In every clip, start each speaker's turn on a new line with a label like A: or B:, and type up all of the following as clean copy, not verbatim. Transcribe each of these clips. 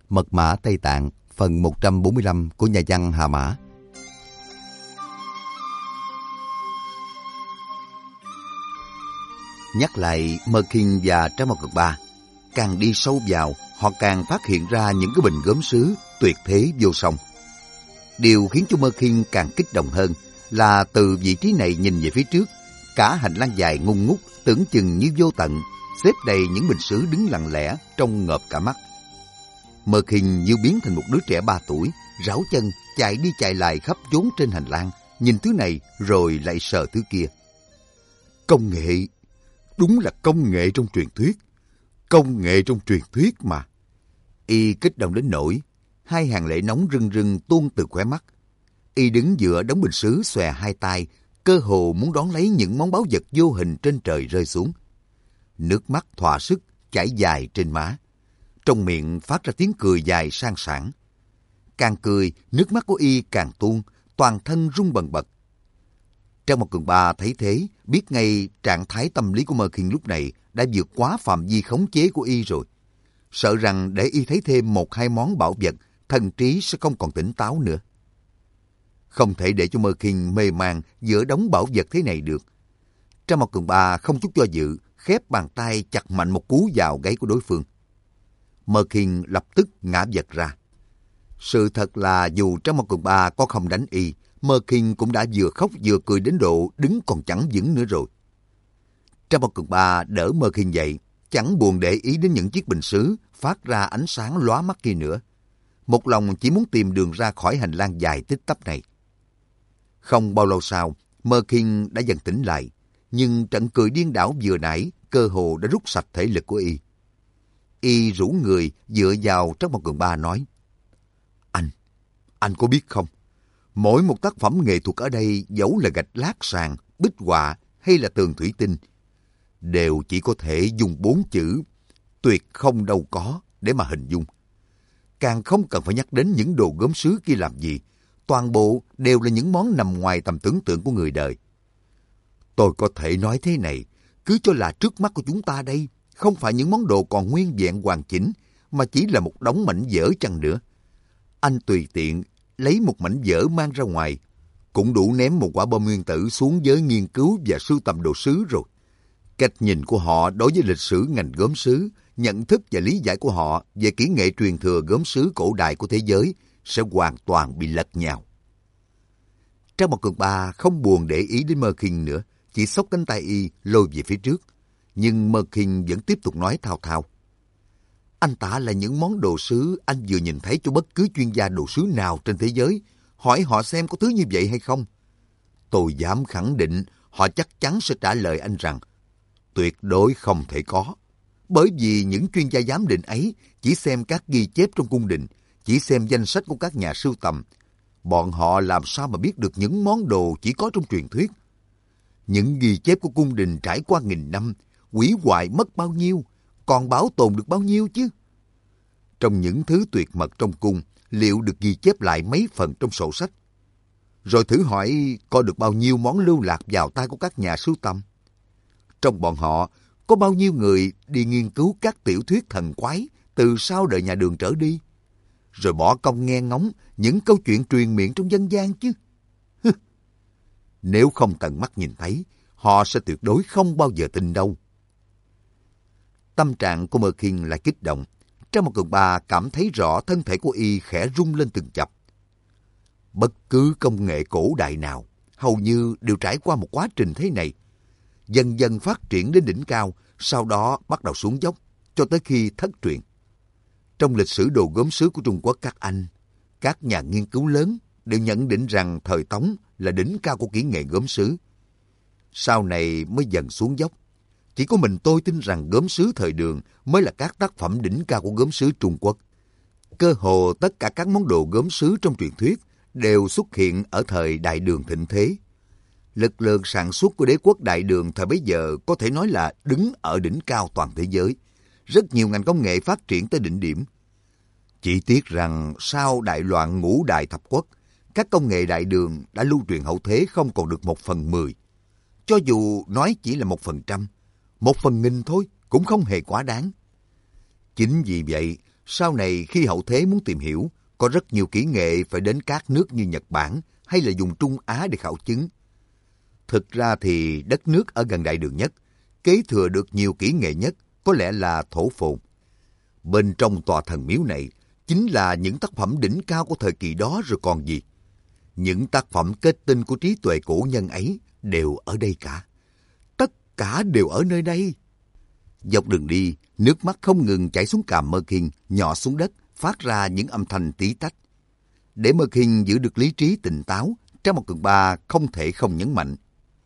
A: Mật mã Tây Tạng, phần 145 của nhà văn Hà Mã. Nhắc lại Mơ Kinh và Trái Mọc Cực Ba, càng đi sâu vào, họ càng phát hiện ra những cái bình gốm sứ tuyệt thế vô song. Điều khiến cho Mơ Kinh càng kích động hơn là từ vị trí này nhìn về phía trước, cả hành lang dài ngung ngút tưởng chừng như vô tận, xếp đầy những bình sứ đứng lặng lẽ trông ngợp cả mắt. Mơ Kinh như biến thành một đứa trẻ 3 tuổi, ráo chân chạy đi chạy lại khắp chốn trên hành lang, nhìn thứ này rồi lại sờ thứ kia. Công nghệ, đúng là công nghệ trong truyền thuyết. Công nghệ trong truyền thuyết mà. Y kích động đến nỗi hai hàng lệ nóng rưng rưng tuôn từ khóe mắt. Y đứng giữa đống bình sứ xòe hai tay, cơ hồ muốn đón lấy những món báu vật vô hình trên trời rơi xuống. Nước mắt thỏa sức chảy dài trên má. Trong miệng phát ra tiếng cười dài sang sảng. Càng cười, nước mắt của Y càng tuôn, toàn thân rung bần bật. Trang Một Cường Ba thấy thế, biết ngay trạng thái tâm lý của Mơ Kinh lúc này đã vượt quá phạm vi khống chế của Y rồi. Sợ rằng để Y thấy thêm 1-2 món bảo vật, thần trí sẽ không còn tỉnh táo nữa. Không thể để cho Mơ Kinh mê man giữa đống bảo vật thế này được. Trang Một Cường Ba không chút do dự, khép bàn tay chặt mạnh một cú vào gáy của đối phương. Mơ Kinh lập tức ngã vật ra. Sự thật là dù Trang Một Cường Ba có không đánh Y, Mơ Kinh cũng đã vừa khóc vừa cười đến độ đứng còn chẳng vững nữa rồi. Trang Một Cường Ba đỡ Mơ Kinh dậy, chẳng buồn để ý đến những chiếc bình sứ phát ra ánh sáng lóa mắt kia nữa. Một lòng chỉ muốn tìm đường ra khỏi hành lang dài tích tắp này. Không bao lâu sau, Mơ Kinh đã dần tỉnh lại, nhưng trận cười điên đảo vừa nãy cơ hồ đã rút sạch thể lực của Y. Y rũ người dựa vào Trang Một Cường Ba nói: Anh có biết không? Mỗi một tác phẩm nghệ thuật ở đây, dẫu là gạch lát sàn, bích họa hay là tường thủy tinh, đều chỉ có thể dùng 4 chữ tuyệt không đâu có để mà hình dung. Càng không cần phải nhắc đến những đồ gốm sứ kia làm gì. Toàn bộ đều là những món nằm ngoài tầm tưởng tượng của người đời. Tôi có thể nói thế này, cứ cho là trước mắt của chúng ta đây không phải những món đồ còn nguyên vẹn hoàn chỉnh, mà chỉ là một đống mảnh vỡ chăng nữa. Anh tùy tiện lấy một mảnh vỡ mang ra ngoài, cũng đủ ném một quả bom nguyên tử xuống giới nghiên cứu và sưu tầm đồ sứ rồi. Cách nhìn của họ đối với lịch sử ngành gốm sứ, nhận thức và lý giải của họ về kỹ nghệ truyền thừa gốm sứ cổ đại của thế giới sẽ hoàn toàn bị lật nhào. Trang Một Cường Ba không buồn để ý đến Mơ Kinh nữa, chỉ xốc cánh tay Y lôi về phía trước. Nhưng Mơ Kinh vẫn tiếp tục nói thao thao: Anh tả là những món đồ sứ anh vừa nhìn thấy cho bất cứ chuyên gia đồ sứ nào trên thế giới, hỏi họ xem có thứ như vậy hay không. Tôi dám khẳng định họ chắc chắn sẽ trả lời anh rằng tuyệt đối không thể có. Bởi vì những chuyên gia giám định ấy chỉ xem các ghi chép trong cung đình, chỉ xem danh sách của các nhà sưu tầm. Bọn họ làm sao mà biết được những món đồ chỉ có trong truyền thuyết. Những ghi chép của cung đình trải qua nghìn năm, hủy hoại mất bao nhiêu, còn bảo tồn được bao nhiêu chứ? Trong những thứ tuyệt mật trong cung, liệu được ghi chép lại mấy phần trong sổ sách? Rồi thử hỏi có được bao nhiêu món lưu lạc vào tay của các nhà sưu tầm? Trong bọn họ, có bao nhiêu người đi nghiên cứu các tiểu thuyết thần quái từ sau đời nhà Đường trở đi, rồi bỏ công nghe ngóng những câu chuyện truyền miệng trong dân gian chứ? Nếu không tận mắt nhìn thấy, họ sẽ tuyệt đối không bao giờ tin đâu. Tâm trạng của Mơ Kinh lại kích động. Trang Một Cường Ba cảm thấy rõ thân thể của Y khẽ rung lên từng chập. Bất cứ công nghệ cổ đại nào, hầu như đều trải qua một quá trình thế này. Dần dần phát triển đến đỉnh cao, sau đó bắt đầu xuống dốc, cho tới khi thất truyền. Trong lịch sử đồ gốm sứ của Trung Quốc các anh, các nhà nghiên cứu lớn đều nhận định rằng thời Tống là đỉnh cao của kỹ nghệ gốm sứ. Sau này mới dần xuống dốc. Chỉ có mình tôi tin rằng gốm sứ thời Đường mới là các tác phẩm đỉnh cao của gốm sứ Trung Quốc. Cơ hồ tất cả các món đồ gốm sứ trong truyền thuyết đều xuất hiện ở thời Đại Đường thịnh thế. Lực lượng sản xuất của đế quốc Đại Đường thời bấy giờ có thể nói là đứng ở đỉnh cao toàn thế giới. Rất nhiều ngành công nghệ phát triển tới đỉnh điểm. Chỉ tiếc rằng sau đại loạn ngũ đại thập quốc, các công nghệ Đại Đường đã lưu truyền hậu thế không còn được 1/10. Cho dù nói chỉ là 1%, 1/1000 thôi cũng không hề quá đáng. Chính vì vậy, Sau này khi hậu thế muốn tìm hiểu, có rất nhiều kỹ nghệ phải đến các nước như Nhật Bản hay là vùng Trung Á để khảo chứng. Thực ra thì đất nước ở gần đại đường nhất, kế thừa được nhiều kỹ nghệ nhất có lẽ là Thổ Phồn. Bên trong tòa thần miếu này chính là những tác phẩm đỉnh cao của thời kỳ đó rồi còn gì. Những tác phẩm kết tinh của trí tuệ cổ nhân ấy đều ở đây cả. Tất cả đều ở nơi đây. Dọc đường đi, nước mắt không ngừng chảy xuống cằm Merkin, nhỏ xuống đất, phát ra những âm thanh tí tách. Để Merkin giữ được lý trí tỉnh táo, Trang Mộc Cường Ba không thể không nhấn mạnh.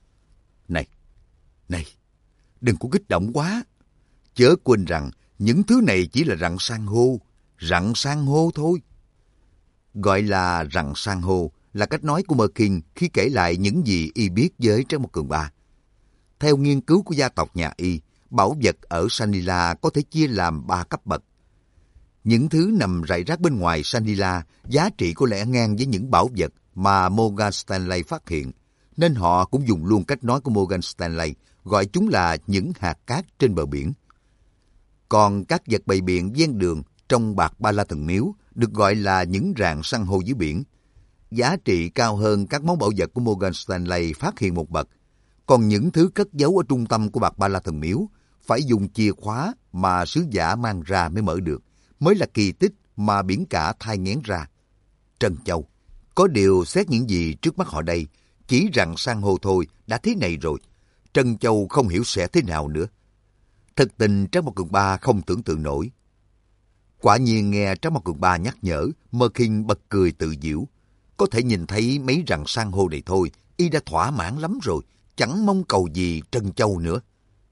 A: Này, đừng có kích động quá. Chớ quên rằng những thứ này chỉ là rặng san hô thôi. Gọi là rặng san hô là cách nói của Merkin khi kể lại những gì y biết với Trang Mộc Cường Ba. Theo nghiên cứu của gia tộc nhà y, bảo vật ở Sanila có thể chia làm 3 cấp bậc. Những thứ nằm rải rác bên ngoài Sanila giá trị có lẽ ngang với những bảo vật mà Morgan Stanley phát hiện, nên họ cũng dùng luôn cách nói của Morgan Stanley, gọi chúng là những hạt cát trên bờ biển. Còn các vật bày biện ven đường trong bạc ba la thần miếu được gọi là những rạn san hô dưới biển. Giá trị cao hơn các món bảo vật của Morgan Stanley phát hiện một bậc. Còn những thứ cất giấu ở trung tâm của bạc ba la thần miếu phải dùng chìa khóa mà sứ giả mang ra mới mở được, mới là kỳ tích mà biển cả thai nghén ra. Trân Châu, có điều xét những gì trước mắt họ đây, chỉ rằng san hô thôi đã thế này rồi. Trân Châu không hiểu sẽ thế nào nữa. Thực tình Trang Mộc Cường Ba không tưởng tượng nổi. Quả nhiên nghe Trang Mộc Cường Ba nhắc nhở, Merkin bật cười tự giễu. Có thể nhìn thấy mấy rặng san hô này thôi, y đã thỏa mãn lắm rồi, chẳng mong cầu gì Trân Châu nữa.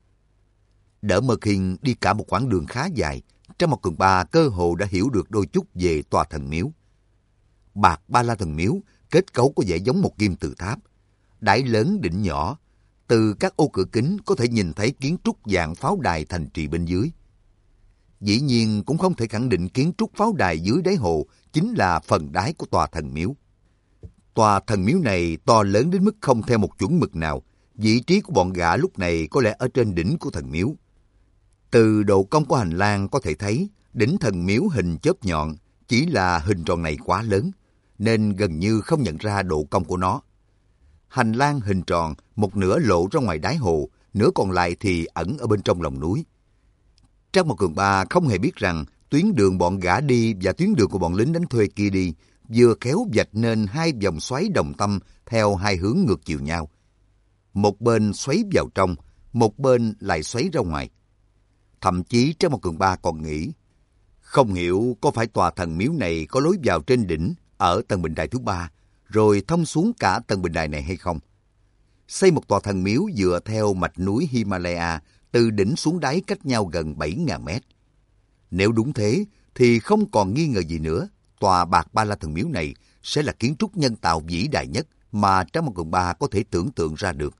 A: Đỡ Merkin đi cả một quãng đường khá dài, Trang Mộc Cường Ba cơ hồ đã hiểu được đôi chút về tòa thần miếu. Bạc ba la thần miếu, kết cấu có vẻ giống một kim tự tháp. Đáy lớn đỉnh nhỏ, từ các ô cửa kính có thể nhìn thấy kiến trúc dạng pháo đài thành trì bên dưới. Dĩ nhiên cũng không thể khẳng định kiến trúc pháo đài dưới đáy hồ chính là phần đáy của tòa thần miếu. Tòa thần miếu này to lớn đến mức không theo một chuẩn mực nào. Vị trí của bọn gã lúc này có lẽ ở trên đỉnh của thần miếu. Từ độ cong của hành lang có thể thấy đỉnh thần miếu hình chớp nhọn, chỉ là hình tròn này quá lớn, nên gần như không nhận ra độ cong của nó. Hành lang hình tròn, một nửa lộ ra ngoài đáy hồ, nửa còn lại thì ẩn ở bên trong lòng núi. Trang Mộc Cường Ba không hề biết rằng tuyến đường bọn gã đi và tuyến đường của bọn lính đánh thuê kia đi vừa khéo vạch nên hai vòng xoáy đồng tâm theo hai hướng ngược chiều nhau. Một bên xoáy vào trong, một bên lại xoáy ra ngoài. Thậm chí Trang Mộc Cường Ba còn nghĩ, không hiểu có phải tòa thần miếu này có lối vào trên đỉnh ở tầng bình đài thứ 3, rồi thông xuống cả tầng bình đài này hay không? Xây một tòa thần miếu dựa theo mạch núi Himalaya, từ đỉnh xuống đáy cách nhau gần 7.000 mét. Nếu đúng thế, thì không còn nghi ngờ gì nữa, tòa bạc ba la thần miếu này sẽ là kiến trúc nhân tạo vĩ đại nhất mà Trang Mộc Cường Ba có thể tưởng tượng ra được.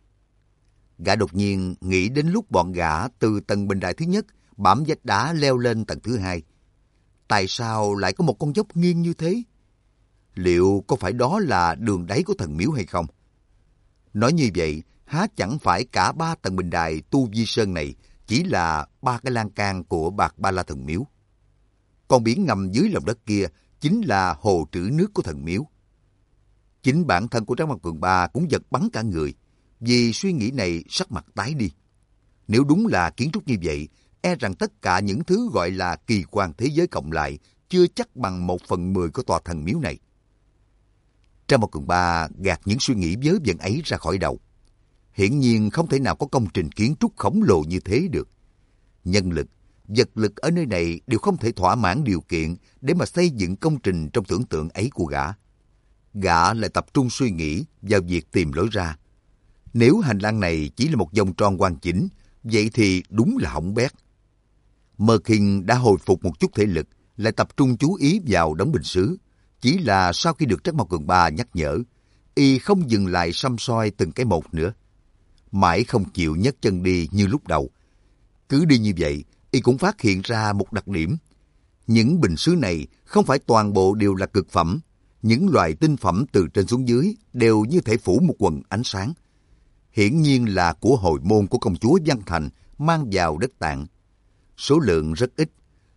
A: Gã đột nhiên nghĩ đến lúc bọn gã từ tầng bình đài thứ nhất bám vách đá leo lên tầng thứ 2. Tại sao lại có một con dốc nghiêng như thế? Liệu có phải đó là đường đáy của thần miếu hay không? Nói như vậy, há chẳng phải cả 3 tầng bình đài Tu Vi Sơn này chỉ là 3 cái lan can của bạc ba la thần miếu. Còn biển ngầm dưới lòng đất kia chính là hồ trữ nước của thần miếu. Chính bản thân của Trang Mộc Cường Ba cũng giật bắn cả người, vì suy nghĩ này sắc mặt tái đi. Nếu đúng là kiến trúc như vậy, e rằng tất cả những thứ gọi là kỳ quan thế giới cộng lại chưa chắc bằng 1/10 của tòa thần miếu này. Trang Mộc Cường Ba gạt những suy nghĩ vớ vẩn ấy ra khỏi đầu. Hiển nhiên không thể nào có công trình kiến trúc khổng lồ như thế được. Nhân lực, vật lực ở nơi này đều không thể thỏa mãn điều kiện để mà xây dựng công trình trong tưởng tượng ấy của gã. Gã lại tập trung suy nghĩ vào việc tìm lối ra. Nếu hành lang này chỉ là một vòng tròn hoàn chỉnh, vậy thì đúng là hỏng bét. Merkin đã hồi phục một chút thể lực, lại tập trung chú ý vào đống bình sứ. Chỉ là sau khi được Trang Mộc Cường Ba nhắc nhở, y không dừng lại săm soi từng cái một nữa. Mãi không chịu nhấc chân đi như lúc đầu. Cứ đi như vậy, y cũng phát hiện ra một đặc điểm. Những bình sứ này không phải toàn bộ đều là cực phẩm. Những loại tinh phẩm từ trên xuống dưới đều như thể phủ một quầng ánh sáng. Hiển nhiên là của hồi môn của công chúa Văn Thành mang vào đất Tạng. Số lượng rất ít,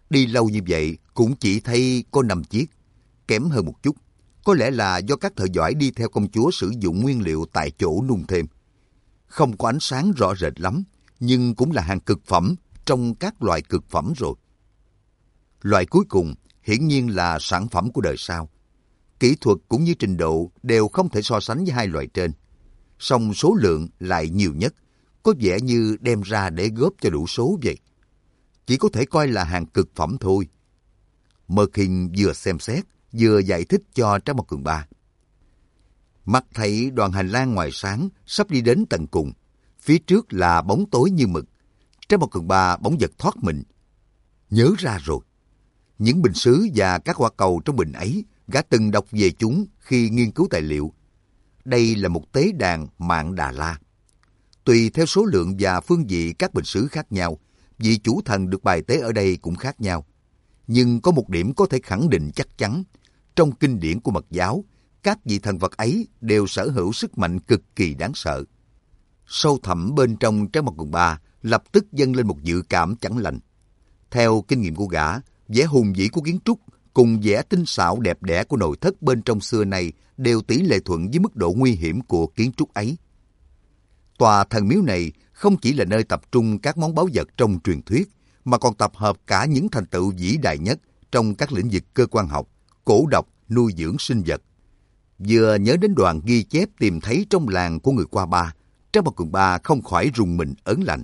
A: Đi lâu như vậy cũng chỉ thấy có 5 chiếc, kém hơn một chút. Có lẽ là do các thợ giỏi đi theo công chúa sử dụng nguyên liệu tại chỗ nung thêm. Không có ánh sáng rõ rệt lắm, nhưng cũng là hàng cực phẩm trong các loại cực phẩm rồi. Loại cuối cùng hiển nhiên là sản phẩm của đời sau. Kỹ thuật cũng như trình độ đều không thể so sánh với hai loại trên. Song số lượng lại nhiều nhất, có vẻ như đem ra để góp cho đủ số vậy. Chỉ có thể coi là hàng cực phẩm thôi. Merkin vừa xem xét, vừa giải thích cho Trang Mộc Cường Ba. Mắt thấy đoàn hành lang ngoài sáng sắp đi đến tận cùng. Phía trước là bóng tối như mực. Trang Mộc Cường Ba bỗng giật thoát mình. Nhớ ra rồi. Những bình sứ và các quả cầu trong bình ấy, gã từng đọc về chúng khi nghiên cứu tài liệu. Đây là một tế đàn Mạng Đà La. Tùy theo số lượng và phương vị các bình sứ khác nhau, vị chủ thần được bài tế ở đây cũng khác nhau. Nhưng có một điểm có thể khẳng định chắc chắn. Trong kinh điển của Mật giáo, các vị thần vật ấy đều sở hữu sức mạnh cực kỳ đáng sợ. Sâu thẳm bên trong Trái Mặt Quần Ba lập tức dâng lên một dự cảm chẳng lành. Theo kinh nghiệm của gã, vẻ hùng vĩ của kiến trúc cùng vẻ tinh xảo đẹp đẽ của nội thất bên trong xưa này đều tỷ lệ thuận với mức độ nguy hiểm của kiến trúc ấy. Tòa thần miếu này không chỉ là nơi tập trung các món báu vật trong truyền thuyết, mà còn tập hợp cả những thành tựu vĩ đại nhất trong các lĩnh vực cơ quan học, cổ độc, nuôi dưỡng sinh vật. Vừa nhớ đến đoạn ghi chép tìm thấy trong làng của người Qua Ba, Trái Mặt Quần Ba không khỏi rùng mình ớn lạnh.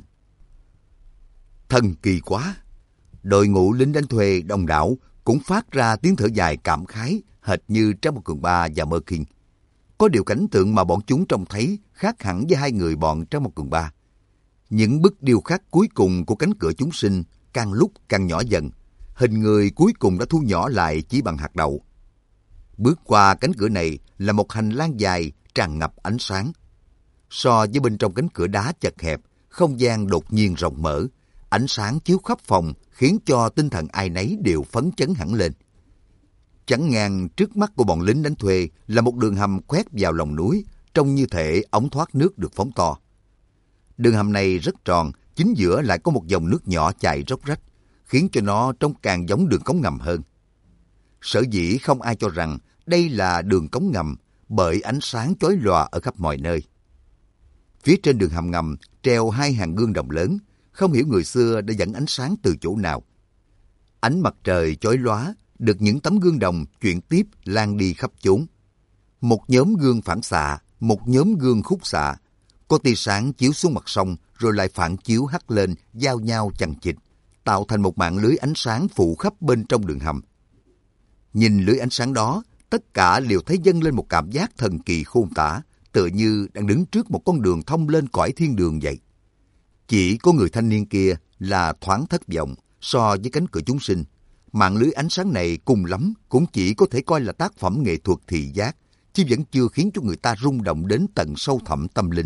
A: Thần kỳ quá! Đội ngũ lính đánh thuê đông đảo cũng phát ra tiếng thở dài cảm khái, hệt như Trái Mặt Quần Ba và Merkin. Có điều cảnh tượng mà bọn chúng trông thấy khác hẳn với hai người bọn Trái Mặt Quần Ba. Những bức điêu khắc cuối cùng của cánh cửa chúng sinh càng lúc càng nhỏ dần, hình người cuối cùng đã thu nhỏ lại chỉ bằng hạt đậu. Bước qua cánh cửa này là một hành lang dài tràn ngập ánh sáng. So với bên trong cánh cửa đá chật hẹp, không gian đột nhiên rộng mở, ánh sáng chiếu khắp phòng khiến cho tinh thần ai nấy đều phấn chấn hẳn lên. Chắn ngang trước mắt của bọn lính đánh thuê là một đường hầm khoét vào lòng núi, trông như thể ống thoát nước được phóng to. Đường hầm này rất tròn, chính giữa lại có một dòng nước nhỏ chảy róc rách, khiến cho nó trông càng giống đường cống ngầm hơn. Sở dĩ không ai cho rằng đây là đường cống ngầm bởi ánh sáng chói lòa ở khắp mọi nơi. Phía trên đường hầm ngầm treo hai hàng gương đồng lớn, không hiểu người xưa đã dẫn ánh sáng từ chỗ nào. Ánh mặt trời chói lóa được những tấm gương đồng chuyển tiếp lan đi khắp chốn. Một nhóm gương phản xạ, một nhóm gương khúc xạ. Có tia sáng chiếu xuống mặt sông rồi lại phản chiếu hắt lên, giao nhau chằng chịt, tạo thành một mạng lưới ánh sáng phủ khắp bên trong đường hầm. Nhìn lưới ánh sáng đó, tất cả đều thấy dâng lên một cảm giác thần kỳ khôn tả, tựa như đang đứng trước một con đường thông lên cõi thiên đường vậy. Chỉ có người thanh niên kia là thoáng thất vọng so với cánh cửa chúng sinh. Mạng lưới ánh sáng này cùng lắm cũng chỉ có thể coi là tác phẩm nghệ thuật thị giác, chứ vẫn chưa khiến cho người ta rung động đến tận sâu thẳm tâm linh.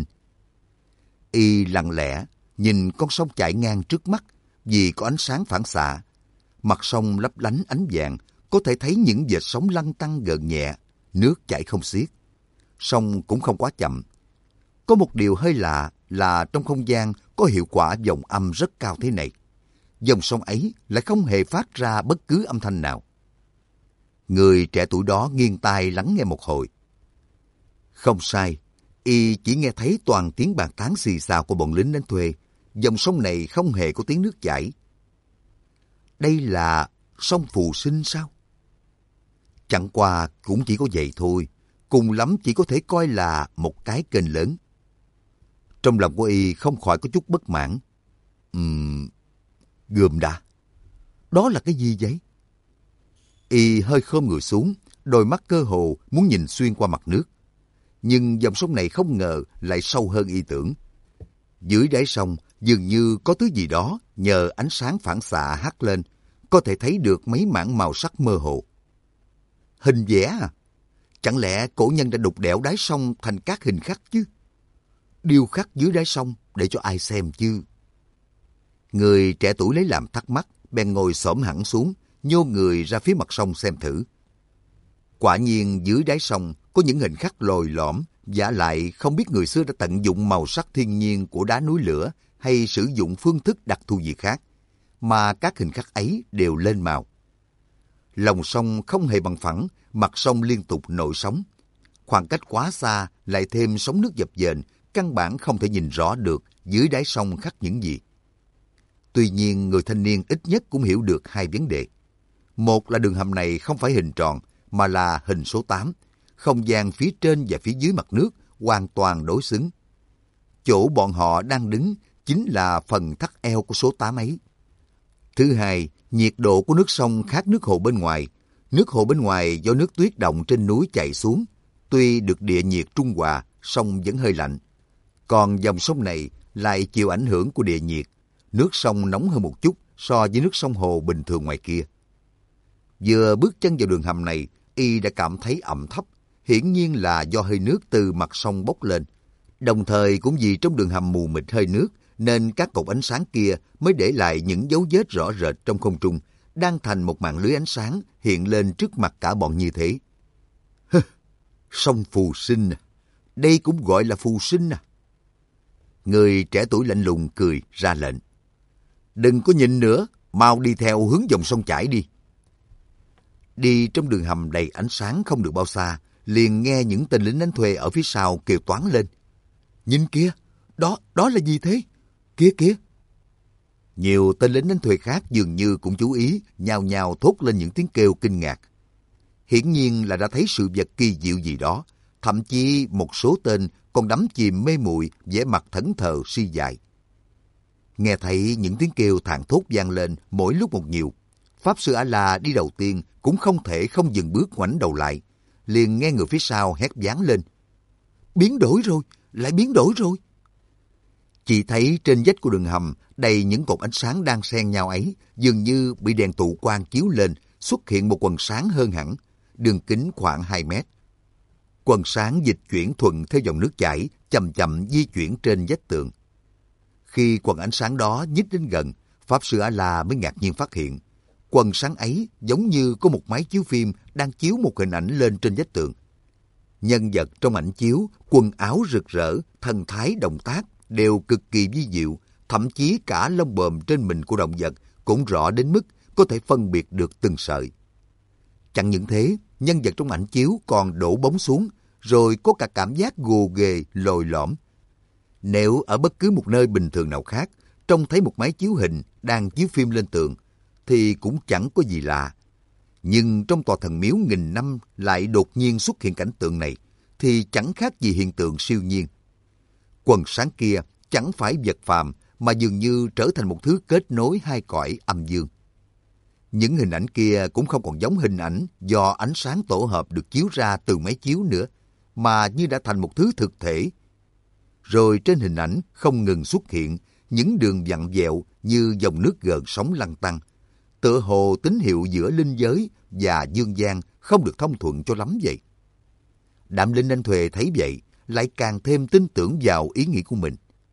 A: Y lặng lẽ nhìn con sông chảy ngang trước mắt vì có ánh sáng phản xạ. Mặt sông lấp lánh ánh vàng, có thể thấy những vệt sóng lăn tăn gợn nhẹ, nước chảy không xiết. Sông cũng không quá chậm. Có một điều hơi lạ là trong không gian có hiệu quả dòng âm rất cao thế này. Dòng sông ấy lại không hề phát ra bất cứ âm thanh nào. Người trẻ tuổi đó nghiêng tai lắng nghe một hồi. Không sai, y chỉ nghe thấy toàn tiếng bàn tán xì xào của bọn lính đánh thuê. Dòng sông này không hề có tiếng nước chảy. Đây là sông Phù Sinh sao? Chẳng qua cũng chỉ có vậy thôi, cùng lắm chỉ có thể coi là một cái kênh lớn. Trong lòng của y không khỏi có chút bất mãn. Gườm đã. Đó là cái gì vậy? Y hơi khom người xuống, đôi mắt cơ hồ muốn nhìn xuyên qua mặt nước. Nhưng dòng sông này không ngờ lại sâu hơn y tưởng. Dưới đáy sông dường như có thứ gì đó nhờ ánh sáng phản xạ hắt lên, có thể thấy được mấy mảng màu sắc mơ hồ. Hình vẽ à? Chẳng lẽ cổ nhân đã đục đẽo đáy sông thành các hình khắc chứ? Điêu khắc dưới đáy sông để cho ai xem chứ? Người trẻ tuổi lấy làm thắc mắc, bèn ngồi xổm hẳn xuống, nhô người ra phía mặt sông xem thử. Quả nhiên dưới đáy sông có những hình khắc lồi lõm, vả lại không biết người xưa đã tận dụng màu sắc thiên nhiên của đá núi lửa hay sử dụng phương thức đặc thù gì khác. mà các hình khắc ấy đều lên màu. Lòng sông không hề bằng phẳng, mặt sông liên tục nổi sóng. Khoảng cách quá xa lại thêm sóng nước dập dềnh, căn bản không thể nhìn rõ được dưới đáy sông khắc những gì. Tuy nhiên, người thanh niên ít nhất cũng hiểu được hai vấn đề. Một là đường hầm này không phải hình tròn, mà là hình số 8. Không gian phía trên và phía dưới mặt nước hoàn toàn đối xứng. Chỗ bọn họ đang đứng chính là phần thắt eo của số 8 ấy. Thứ hai, nhiệt độ của nước sông khác nước hồ bên ngoài. Nước hồ bên ngoài do nước tuyết động trên núi chảy xuống. Tuy được địa nhiệt trung hòa, sông vẫn hơi lạnh. Còn dòng sông này lại chịu ảnh hưởng của địa nhiệt. Nước sông nóng hơn một chút so với nước sông hồ bình thường ngoài kia. Vừa bước chân vào đường hầm này, y đã cảm thấy ẩm thấp. Hiển nhiên là do hơi nước từ mặt sông bốc lên. Đồng thời cũng vì trong đường hầm mù mịt hơi nước, nên các cột ánh sáng kia mới để lại những dấu vết rõ rệt trong không trung, đang thành một mạng lưới ánh sáng hiện lên trước mặt cả bọn như thế. Sông phù sinh à? Đây cũng gọi là phù sinh à? Người trẻ tuổi lạnh lùng cười ra lệnh. Đừng có nhìn nữa, mau đi theo hướng dòng sông chảy đi. Đi trong đường hầm đầy ánh sáng không được bao xa, liền nghe những tên lính đánh thuê ở phía sau kêu toáng lên. Nhìn kia, đó là gì thế? Kia kìa. Nhiều tên lính đánh thuê khác dường như cũng chú ý, nhao nhao thốt lên những tiếng kêu kinh ngạc. Hiển nhiên là đã thấy sự vật kỳ diệu gì đó, thậm chí một số tên còn đắm chìm mê muội, vẻ mặt thẫn thờ suy dại. Nghe thấy những tiếng kêu thảng thốt vang lên mỗi lúc một nhiều, Pháp Sư A-la đi đầu tiên cũng không thể không dừng bước ngoảnh đầu lại, liền nghe người phía sau hét vang lên. Biến đổi rồi, lại biến đổi rồi. Chỉ thấy trên vách của đường hầm đầy những cột ánh sáng đang xen nhau ấy, dường như bị đèn tụ quang chiếu lên, xuất hiện một quần sáng hơn hẳn, đường kính khoảng 2 mét. Quần sáng dịch chuyển thuận theo dòng nước chảy, chậm chậm di chuyển trên vách tường. Khi quần ánh sáng đó nhích đến gần, Pháp Sư A-la mới ngạc nhiên phát hiện, quần sáng ấy giống như có một máy chiếu phim đang chiếu một hình ảnh lên trên vách tường. Nhân vật trong ảnh chiếu, quần áo rực rỡ, thần thái động tác đều cực kỳ vi diệu, thậm chí cả lông bờm trên mình của động vật cũng rõ đến mức có thể phân biệt được từng sợi. Chẳng những thế, nhân vật trong ảnh chiếu còn đổ bóng xuống, rồi có cả cảm giác gồ ghề, lồi lõm. Nếu ở bất cứ một nơi bình thường nào khác, trông thấy một máy chiếu hình đang chiếu phim lên tường, thì cũng chẳng có gì lạ. Nhưng trong tòa thần miếu nghìn năm lại đột nhiên xuất hiện cảnh tượng này, thì chẳng khác gì hiện tượng siêu nhiên. Quần sáng kia chẳng phải vật phàm, mà dường như trở thành một thứ kết nối hai cõi âm dương. Những hình ảnh kia cũng không còn giống hình ảnh do ánh sáng tổ hợp được chiếu ra từ máy chiếu nữa, mà như đã thành một thứ thực thể. Rồi trên hình ảnh không ngừng xuất hiện những đường vặn vẹo như dòng nước gợn sóng lăn tăn, tựa hồ tín hiệu giữa linh giới và dương gian không được thông thuận cho lắm vậy. Đạm Linh Anh Thuề thấy vậy, lại càng thêm tin tưởng vào ý nghĩ của mình.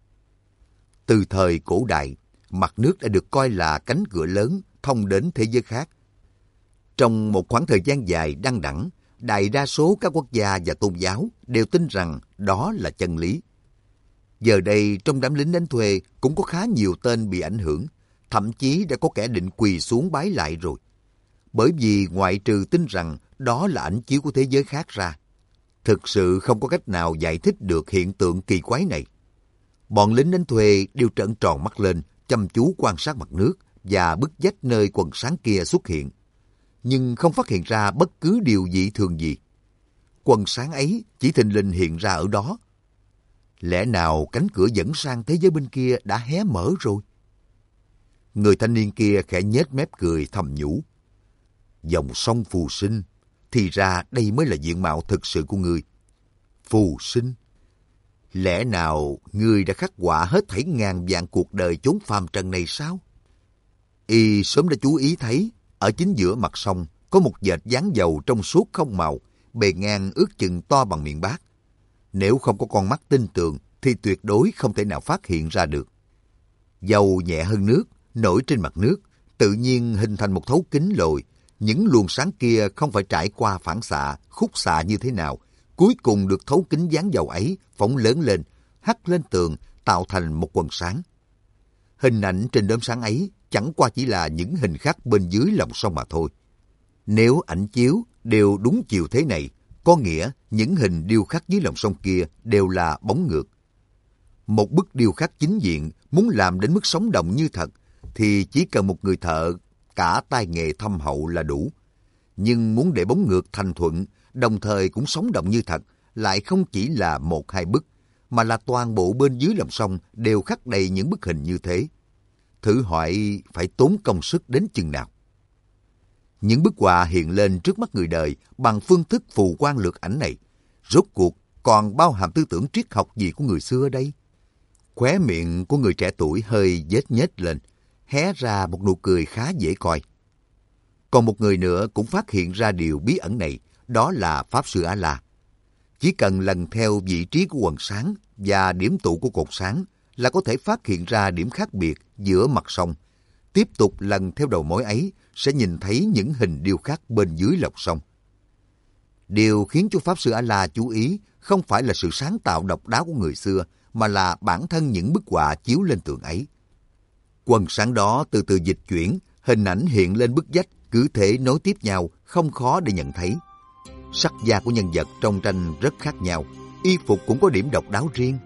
A: Từ thời cổ đại, mặt nước đã được coi là cánh cửa lớn thông đến thế giới khác. Trong một khoảng thời gian dài đăng đẳng, đại đa số các quốc gia và tôn giáo đều tin rằng đó là chân lý. Giờ đây, trong đám lính đánh thuê cũng có khá nhiều tên bị ảnh hưởng, thậm chí đã có kẻ định quỳ xuống bái lại rồi. Bởi vì ngoại trừ tin rằng đó là ảnh chiếu của thế giới khác ra, thực sự không có cách nào giải thích được hiện tượng kỳ quái này. Bọn lính đánh thuê đều trợn tròn mắt lên, chăm chú quan sát mặt nước và bức vách nơi quần sáng kia xuất hiện, nhưng không phát hiện ra bất cứ điều dị thường gì. Quần sáng ấy chỉ thình lình hiện ra ở đó. Lẽ nào cánh cửa dẫn sang thế giới bên kia đã hé mở rồi? Người thanh niên kia khẽ nhếch mép cười thầm nhủ. Dòng sông phù sinh, thì ra đây mới là diện mạo thực sự của ngươi. Phù sinh? Lẽ nào ngươi đã khắc họa hết thảy ngàn vạn cuộc đời chốn phàm trần này sao? Y sớm đã chú ý thấy, ở chính giữa mặt sông có một vệt dáng dầu trong suốt không màu, bề ngang ước chừng to bằng miệng bát. Nếu không có con mắt tinh tường thì tuyệt đối không thể nào phát hiện ra được. Dầu nhẹ hơn nước, nổi trên mặt nước, tự nhiên hình thành một thấu kính lồi. Những luồng sáng kia không phải trải qua phản xạ, khúc xạ như thế nào, cuối cùng được thấu kính dáng dầu ấy phóng lớn lên, hắt lên tường, tạo thành một quần sáng. Hình ảnh trên đốm sáng ấy chẳng qua chỉ là những hình khắc bên dưới lòng sông mà thôi. Nếu ảnh chiếu đều đúng chiều thế này, có nghĩa những hình điêu khắc dưới lòng sông kia đều là bóng ngược. Một bức điêu khắc chính diện muốn làm đến mức sống động như thật thì chỉ cần một người thợ cả tay nghề thâm hậu là đủ. Nhưng muốn để bóng ngược thành thuận, đồng thời cũng sống động như thật, lại không chỉ là một hai bức, mà là toàn bộ bên dưới lòng sông đều khắc đầy những bức hình như thế. Thử hỏi phải tốn công sức đến chừng nào. Những bức họa hiện lên trước mắt người đời bằng phương thức phù quang lược ảnh này, rốt cuộc còn bao hàm tư tưởng triết học gì của người xưa đây? Khóe miệng của người trẻ tuổi hơi nhếch nhếch lên, hé ra một nụ cười khá dễ coi. Còn một người nữa cũng phát hiện ra điều bí ẩn này, đó là Pháp Sư A-la. Chỉ cần lần theo vị trí của quần sáng và điểm tụ của cột sáng là có thể phát hiện ra điểm khác biệt giữa mặt sông. Tiếp tục lần theo đầu mối ấy sẽ nhìn thấy những hình điêu khắc bên dưới lòng sông. Điều khiến cho Pháp Sư A-la chú ý không phải là sự sáng tạo độc đáo của người xưa, mà là bản thân những bức họa chiếu lên tường ấy. Quần sáng đó từ từ dịch chuyển, hình ảnh hiện lên bức vách, cứ thể nối tiếp nhau, không khó để nhận thấy. Sắc da của nhân vật trong tranh rất khác nhau, y phục cũng có điểm độc đáo riêng.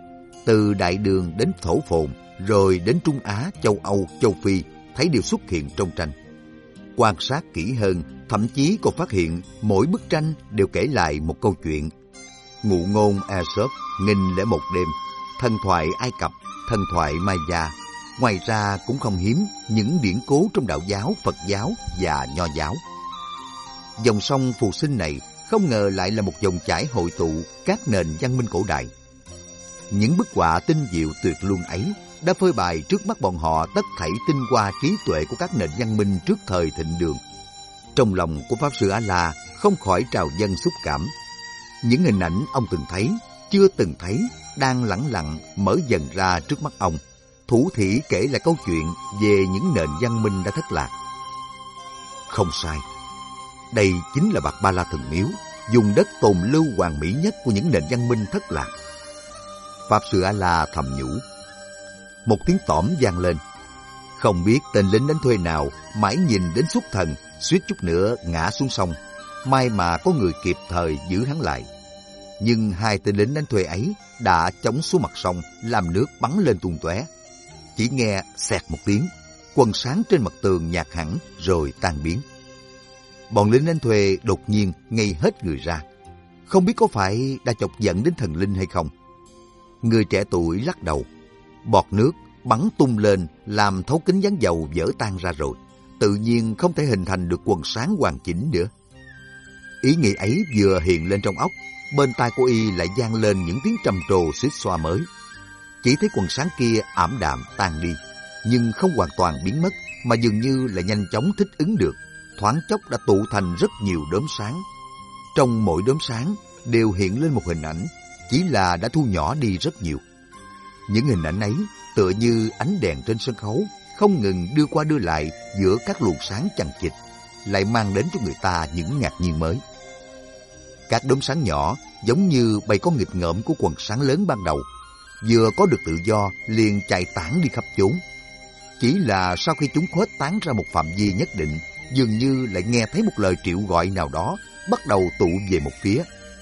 A: Từ đại đường đến thổ phồn, rồi đến Trung Á, châu Âu, châu Phi, thấy đều xuất hiện trong tranh. Quan sát kỹ hơn, thậm chí còn phát hiện mỗi bức tranh đều kể lại một câu chuyện. Ngụ ngôn Aesop, nghìn lẻ một đêm, thần thoại Ai Cập, thần thoại Maya. Ngoài ra cũng không hiếm những điển cố trong đạo giáo, Phật giáo và Nho giáo. Dòng sông Phù Sinh này không ngờ lại là một dòng chảy hội tụ các nền văn minh cổ đại. Những bức họa tinh diệu tuyệt luân ấy đã phơi bày trước mắt bọn họ tất thảy tinh hoa trí tuệ của các nền văn minh trước thời thịnh đường. Trong lòng của Pháp Sư A-la không khỏi trào dâng xúc cảm. Những hình ảnh ông từng thấy, chưa từng thấy, đang lẳng lặng mở dần ra trước mắt ông, thủ thỉ kể lại câu chuyện về những nền văn minh đã thất lạc. Không sai, đây chính là Bạt Ba La Thần Miếu, vùng đất tồn lưu hoàn mỹ nhất của những nền văn minh thất lạc. Pháp Sư A-la thầm nhủ. Một tiếng tỏm vang lên. Không biết tên lính đánh thuê nào mãi nhìn đến xuất thần, suýt chút nữa ngã xuống sông. May mà có người kịp thời giữ hắn lại. Nhưng hai tên lính đánh thuê ấy đã chống xuống mặt sông, làm nước bắn lên tung tóe. Chỉ nghe xẹt một tiếng, quần sáng trên mặt tường nhạt hẳn rồi tan biến. Bọn lính đánh thuê đột nhiên ngây hết người ra. Không biết có phải đã chọc giận đến thần linh hay không. Người trẻ tuổi lắc đầu. Bọt nước bắn tung lên làm thấu kính ván dầu vỡ tan ra rồi. Tự nhiên không thể hình thành được quần sáng hoàn chỉnh nữa. Ý nghĩ ấy vừa hiện lên trong óc, bên tai của y lại vang lên những tiếng trầm trồ xuýt xoa mới. Chỉ thấy quần sáng kia ảm đạm tan đi, nhưng không hoàn toàn biến mất, mà dường như là nhanh chóng thích ứng được, thoáng chốc đã tụ thành rất nhiều đốm sáng. Trong mỗi đốm sáng đều hiện lên một hình ảnh, chỉ là đã thu nhỏ đi rất nhiều. Những hình ảnh ấy tựa như ánh đèn trên sân khấu, không ngừng đưa qua đưa lại giữa các luồng sáng chằng chịt, lại mang đến cho người ta những ngạc nhiên mới. Các đốm sáng nhỏ giống như bầy con nghịch ngợm của quần sáng lớn ban đầu, vừa có được tự do liền chạy tán đi khắp chốn. Chỉ là sau khi chúng khuếch tán ra một phạm vi nhất định, dường như lại nghe thấy một lời triệu gọi nào đó bắt đầu tụ về một phía.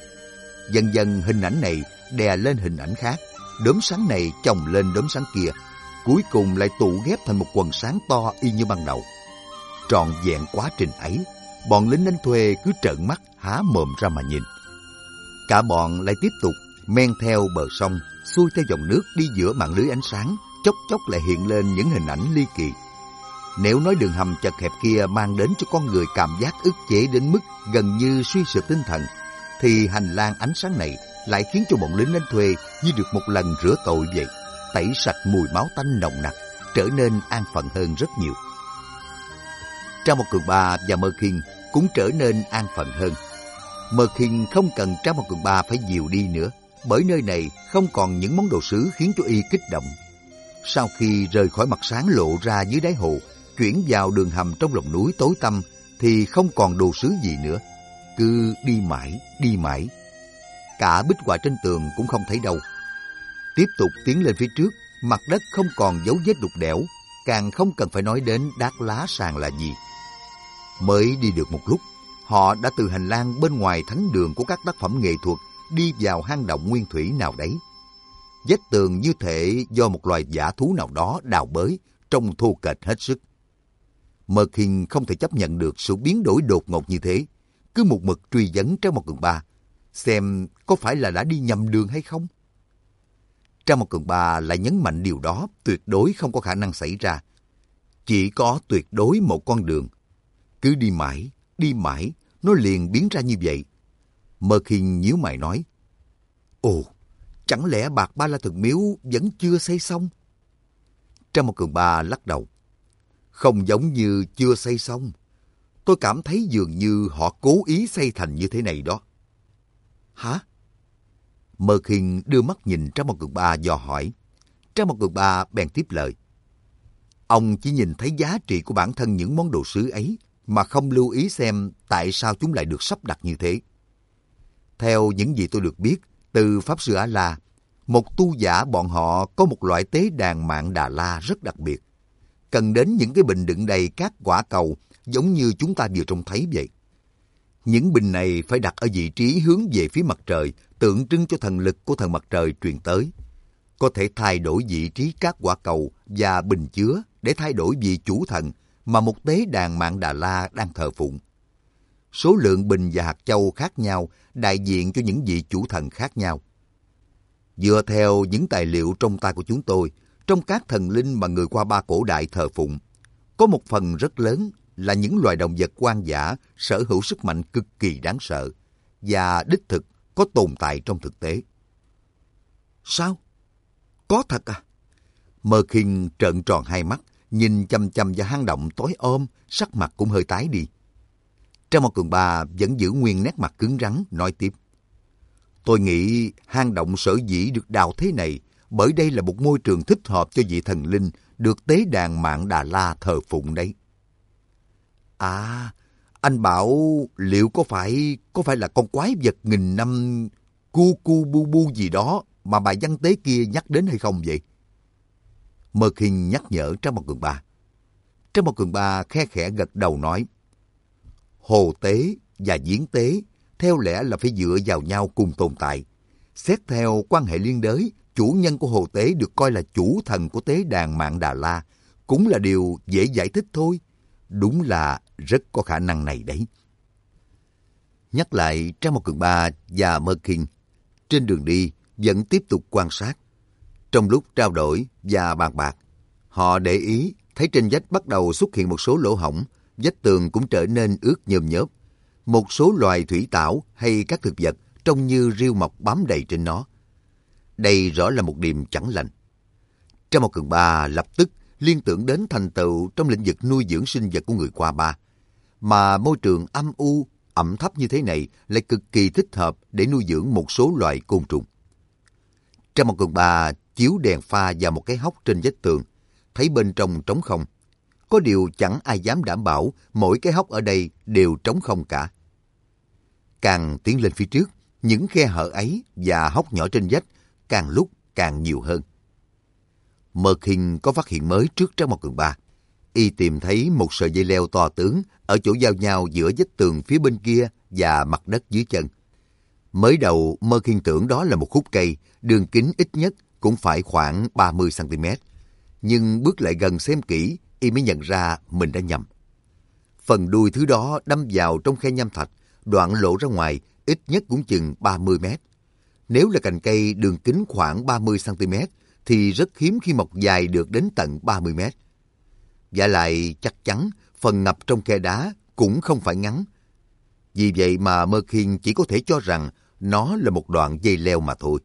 A: Dần dần hình ảnh này đè lên hình ảnh khác, đốm sáng này chồng lên đốm sáng kia, cuối cùng lại tụ ghép thành một quần sáng to y như ban đầu. Trọn vẹn quá trình ấy, bọn lính đánh thuê cứ trợn mắt há mồm ra mà nhìn. Cả bọn lại tiếp tục men theo bờ sông, xuôi theo dòng nước đi giữa mạng lưới ánh sáng, chốc chốc lại hiện lên những hình ảnh ly kỳ. Nếu nói đường hầm chật hẹp kia mang đến cho con người cảm giác ức chế đến mức gần như suy sụp tinh thần, thì hành lang ánh sáng này lại khiến cho bọn lính đánh thuê như được một lần rửa tội vậy, tẩy sạch mùi máu tanh nồng nặc, trở nên an phận hơn rất nhiều. Trang Một Cường Ba và Mơ Khiên cũng trở nên an phận hơn. Mơ Khiên không cần Trang Một Cường Ba phải dìu đi nữa, bởi nơi này không còn những món đồ sứ khiến cho y kích động. Sau khi rời khỏi mặt sáng lộ ra dưới đáy hồ, chuyển vào đường hầm trong lòng núi tối tăm, thì không còn đồ sứ gì nữa. Cứ đi mãi, đi mãi. Cả bích họa trên tường cũng không thấy đâu. Tiếp tục tiến lên phía trước, mặt đất không còn dấu vết đục đẽo, càng không cần phải nói đến đát lá sàn là gì. Mới đi được một lúc, họ đã từ hành lang bên ngoài thánh đường của các tác phẩm nghệ thuật đi vào hang động nguyên thủy nào đấy. Vách tường như thể do một loài dã thú nào đó đào bới, trông thô kệch hết sức. Merkin không thể chấp nhận được sự biến đổi đột ngột như thế, cứ một mực truy vấn Trang Một Cường Ba, xem có phải là đã đi nhầm đường hay không. Trang Một Cường Ba lại nhấn mạnh điều đó tuyệt đối không có khả năng xảy ra. Chỉ có tuyệt đối một con đường. Cứ đi mãi, nó liền biến ra như vậy. Merkin nhíu mày nói, ồ, chẳng lẽ Bạc Ba La Thần Miếu vẫn chưa xây xong? Trang Một Cường Ba lắc đầu. Không giống như chưa xây xong. Tôi cảm thấy dường như họ cố ý xây thành như thế này đó. Hả? Merkin đưa mắt nhìn Trang Một Cường Ba dò hỏi. Trang Một Cường Ba bèn tiếp lời. Ông chỉ nhìn thấy giá trị của bản thân những món đồ sứ ấy mà không lưu ý xem tại sao chúng lại được sắp đặt như thế. Theo những gì tôi được biết từ Pháp Sư A-La, một tu giả bọn họ có một loại tế đàn Mạn Đà La rất đặc biệt. Cần đến những cái bình đựng đầy các quả cầu giống như chúng ta vừa trông thấy vậy. Những bình này phải đặt ở vị trí hướng về phía mặt trời, tượng trưng cho thần lực của thần mặt trời truyền tới. Có thể thay đổi vị trí các quả cầu và bình chứa để thay đổi vị chủ thần mà một tế đàn Mạn Đà La đang thờ phụng. Số lượng bình và hạt châu khác nhau đại diện cho những vị chủ thần khác nhau. Dựa theo những tài liệu trong tay của chúng tôi, trong các thần linh mà người qua Ba cổ đại thờ phụng, có một phần rất lớn là những loài động vật hoang dã sở hữu sức mạnh cực kỳ đáng sợ và đích thực có tồn tại trong thực tế. Sao? Có thật à? Merkin trợn tròn hai mắt, nhìn chằm chằm vào hang động tối om, sắc mặt cũng hơi tái đi. Trang Một Cường Ba vẫn giữ nguyên nét mặt cứng rắn, nói tiếp. Tôi nghĩ hang động sở dĩ được đào thế này bởi đây là một môi trường thích hợp cho vị thần linh được tế đàn Mạn Đà La thờ phụng đấy. À, anh bảo liệu có phải là con quái vật nghìn năm cu cu bu bu gì đó mà bài văn tế kia nhắc đến hay không vậy? Merkin nhắc nhở Trang Một Cường Ba. Trang Một Cường Ba khe khẽ gật đầu nói. Hồ tế và viễn tế theo lẽ là phải dựa vào nhau cùng tồn tại. Xét theo quan hệ liên đới, chủ nhân của hồ tế được coi là chủ thần của tế đàn Mạn Đà La, cũng là điều dễ giải thích thôi. Đúng là rất có khả năng này đấy. Nhắc lại Trang Một Cường Ba và Merkin, trên đường đi vẫn tiếp tục quan sát. Trong lúc trao đổi và bàn bạc, họ để ý thấy trên vách bắt đầu xuất hiện một số lỗ hổng, vách tường cũng trở nên ướt nhơm nhớp. Một số loài thủy tảo hay các thực vật trông như rêu mọc bám đầy trên nó. Đây rõ là một điểm chẳng lành. Trang Một Cường Ba lập tức liên tưởng đến thành tựu trong lĩnh vực nuôi dưỡng sinh vật của người qua Ba. Mà môi trường âm u, ẩm thấp như thế này lại cực kỳ thích hợp để nuôi dưỡng một số loài côn trùng. Trang Một Cường Ba chiếu đèn pha vào một cái hốc trên vách tường, thấy bên trong trống không. Có điều chẳng ai dám đảm bảo mỗi cái hốc ở đây đều trống không cả. Càng tiến lên phía trước, những khe hở ấy và hốc nhỏ trên vách càng lúc càng nhiều hơn. Merkin có phát hiện mới trước Trang Một Cường Ba. Y tìm thấy một sợi dây leo to tướng ở chỗ giao nhau giữa vách tường phía bên kia và mặt đất dưới chân. Mới đầu Merkin tưởng đó là một khúc cây, đường kính ít nhất cũng phải khoảng 30 cm. Nhưng bước lại gần xem kỹ, y mới nhận ra mình đã nhầm. Phần đuôi thứ đó đâm vào trong khe nham thạch, đoạn lộ ra ngoài ít nhất cũng chừng 30 mét. Nếu là cành cây đường kính khoảng 30 cm thì rất hiếm khi mọc dài được đến tận 30 mét. Và lại chắc chắn phần ngập trong khe đá cũng không phải ngắn. Vì vậy mà Merkin chỉ có thể cho rằng nó là một đoạn dây leo mà thôi.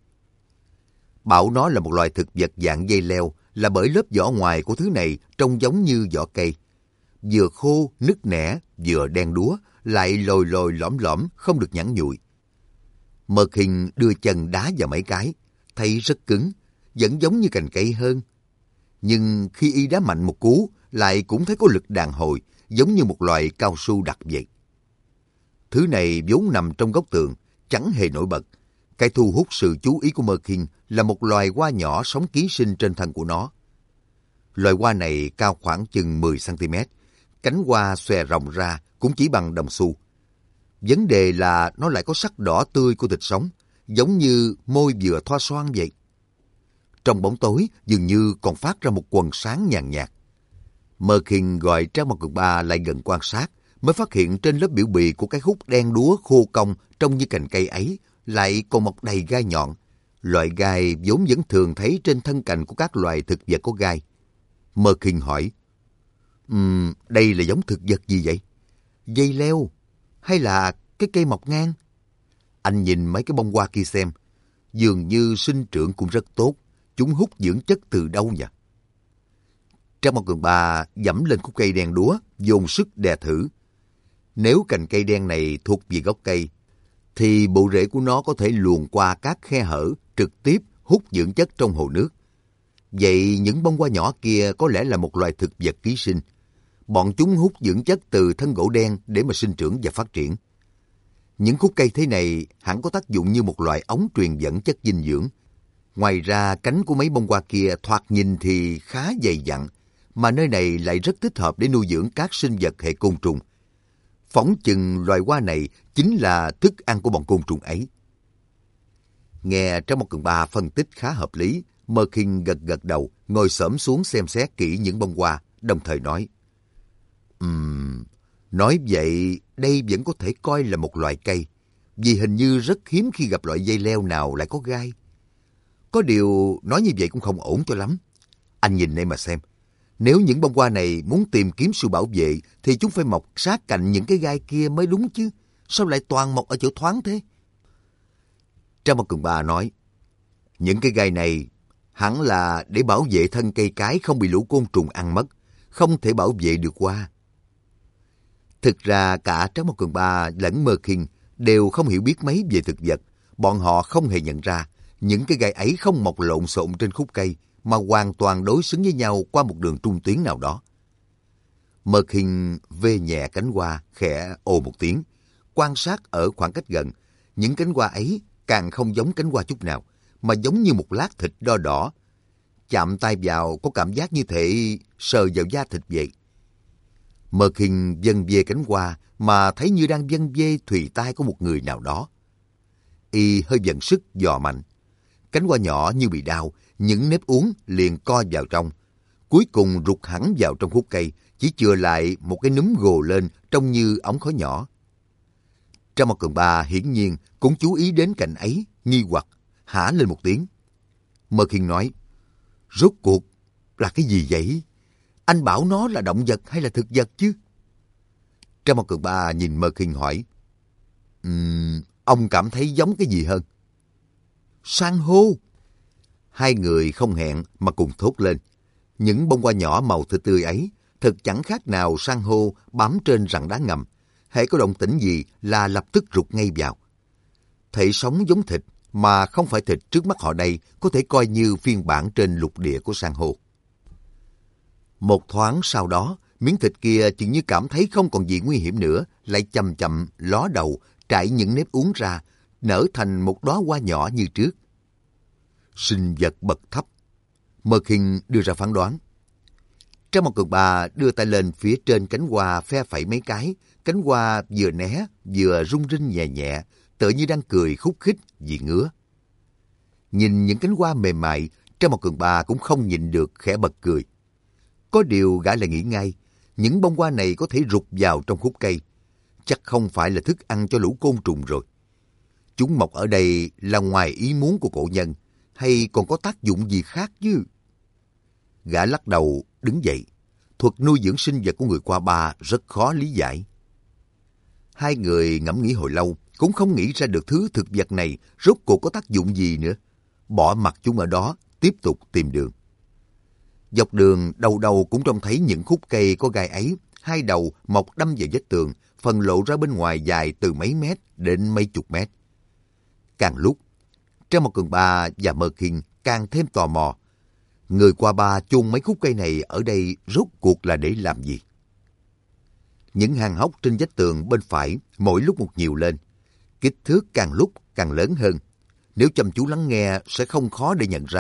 A: Bảo nó là một loài thực vật dạng dây leo là bởi lớp vỏ ngoài của thứ này trông giống như vỏ cây. Vừa khô, nứt nẻ, vừa đen đúa, lại lồi lồi lõm lõm, không được nhẵn nhụi. Merkin đưa chân đá vào mấy cái, thấy rất cứng, vẫn giống như cành cây hơn. Nhưng khi y đá mạnh một cú, lại cũng thấy có lực đàn hồi, giống như một loại cao su đặc vậy. Thứ này vốn nằm trong góc tường, chẳng hề nổi bật. Cái thu hút sự chú ý của Merkin là một loài hoa nhỏ sống ký sinh trên thân của nó. Loài hoa này cao khoảng chừng 10 cm, cánh hoa xòe rộng ra cũng chỉ bằng đồng xu. Vấn đề là nó lại có sắc đỏ tươi của thịt sống, giống như môi vừa thoa xoan vậy. Trong bóng tối dường như còn phát ra một quầng sáng nhàn nhạt. Merkin gọi Trang Mặt Cực Ba lại gần quan sát, mới phát hiện trên lớp biểu bì của cái hút đen đúa khô cong trông như cành cây ấy lại còn mọc đầy gai nhọn. Loại gai vốn vẫn thường thấy trên thân cành của các loài thực vật có gai. Merkin hỏi, đây là giống thực vật gì vậy? Dây leo hay là cái cây mọc ngang? Anh nhìn mấy cái bông hoa kia xem, dường như sinh trưởng cũng rất tốt. Chúng hút dưỡng chất từ đâu nhỉ? Trang Mặt Cường Ba dẫm lên khúc cây đen đúa, dồn sức đè thử. Nếu cành cây đen này thuộc về gốc cây, thì bộ rễ của nó có thể luồn qua các khe hở, trực tiếp hút dưỡng chất trong hồ nước. Vậy những bông hoa nhỏ kia có lẽ là một loài thực vật ký sinh. Bọn chúng hút dưỡng chất từ thân gỗ đen để mà sinh trưởng và phát triển. Những khúc cây thế này hẳn có tác dụng như một loại ống truyền dẫn chất dinh dưỡng. Ngoài ra, cánh của mấy bông hoa kia thoạt nhìn thì khá dày dặn, mà nơi này lại rất thích hợp để nuôi dưỡng các sinh vật hệ côn trùng. Phỏng chừng loài hoa này chính là thức ăn của bọn côn trùng ấy. Nghe Trang Mặt Cường Ba phân tích khá hợp lý, Merkin gật gật đầu, ngồi xổm xuống xem xét kỹ những bông hoa, đồng thời nói, nói vậy đây vẫn có thể coi là một loại cây, vì hình như rất hiếm khi gặp loại dây leo nào lại có gai. Có điều nói như vậy cũng không ổn cho lắm. Anh nhìn đây mà xem. Nếu những bông hoa này muốn tìm kiếm sự bảo vệ thì chúng phải mọc sát cạnh những cái gai kia mới đúng chứ. Sao lại toàn mọc ở chỗ thoáng thế? Trang Mặt Cường Ba nói, những cái gai này hẳn là để bảo vệ thân cây cái không bị lũ côn trùng ăn mất, không thể bảo vệ được hoa. Thực ra cả Trang Mặt Cường Ba lẫn Merkin đều không hiểu biết mấy về thực vật. Bọn họ không hề nhận ra những cái gai ấy không mọc lộn xộn trên khúc cây, mà hoàn toàn đối xứng với nhau qua một đường trung tuyến nào đó. Merkin vê nhẹ cánh hoa, khẽ ồ một tiếng. Quan sát ở khoảng cách gần, những cánh hoa ấy càng không giống cánh hoa chút nào, mà giống như một lát thịt đo đỏ. Chạm tay vào có cảm giác như thể sờ vào da thịt vậy. Merkin vân vê cánh hoa mà thấy như đang vân vê thùy tai của một người nào đó. Y hơi vận sức dò mạnh. Cánh hoa nhỏ như bị đau, những nếp uốn liền co vào trong. Cuối cùng rụt hẳn vào trong khúc cây, chỉ chừa lại một cái núm gồ lên trông như ống khói nhỏ. Trang Mặt Cường Ba hiển nhiên cũng chú ý đến cảnh ấy, nghi hoặc, hả lên một tiếng. Merkin nói, rốt cuộc là cái gì vậy? Anh bảo nó là động vật hay là thực vật chứ? Trang Mặt Cường Ba nhìn Merkin hỏi, ông cảm thấy giống cái gì hơn? San hô! Hai người không hẹn mà cùng thốt lên. Những bông hoa nhỏ màu thịt tươi ấy thật chẳng khác nào san hô bám trên rặng đá ngầm. Hễ có động tĩnh gì là lập tức rụt ngay vào. Thể sống giống thịt mà không phải thịt trước mắt họ đây có thể coi như phiên bản trên lục địa của san hô. Một thoáng sau đó, miếng thịt kia chừng như cảm thấy không còn gì nguy hiểm nữa, lại chậm chậm ló đầu, trải những nếp uốn ra, nở thành một đóa hoa nhỏ như trước. Sinh vật bậc thấp. Merkin đưa ra phán đoán. Trang Mặt Cường Ba đưa tay lên phía trên cánh hoa phe phẩy mấy cái, cánh hoa vừa né vừa rung rinh nhẹ nhẹ, tựa như đang cười khúc khích vì ngứa. Nhìn những cánh hoa mềm mại, Trang Mặt Cường Ba cũng không nhịn được khẽ bật cười. Có điều gã lại nghĩ ngay, những bông hoa này có thể rụt vào trong khúc cây, chắc không phải là thức ăn cho lũ côn trùng rồi. Chúng mọc ở đây là ngoài ý muốn của cổ nhân, hay còn có tác dụng gì khác chứ? Gã lắc đầu, đứng dậy. Thuật nuôi dưỡng sinh vật của người qua ba rất khó lý giải. Hai người ngẫm nghĩ hồi lâu, cũng không nghĩ ra được thứ thực vật này rốt cuộc có tác dụng gì nữa. Bỏ mặc chúng ở đó, tiếp tục tìm đường. Dọc đường, đầu đầu cũng trông thấy những khúc cây có gai ấy, hai đầu mọc đâm vào vách tường, phần lộ ra bên ngoài dài từ mấy mét đến mấy chục mét. Càng lúc, Trang Mặt Cường Ba và Merkin càng thêm tò mò. Người qua ba chôn mấy khúc cây này ở đây rốt cuộc là để làm gì? Những hang hốc trên vách tường bên phải mỗi lúc một nhiều lên. Kích thước càng lúc càng lớn hơn. Nếu chăm chú lắng nghe sẽ không khó để nhận ra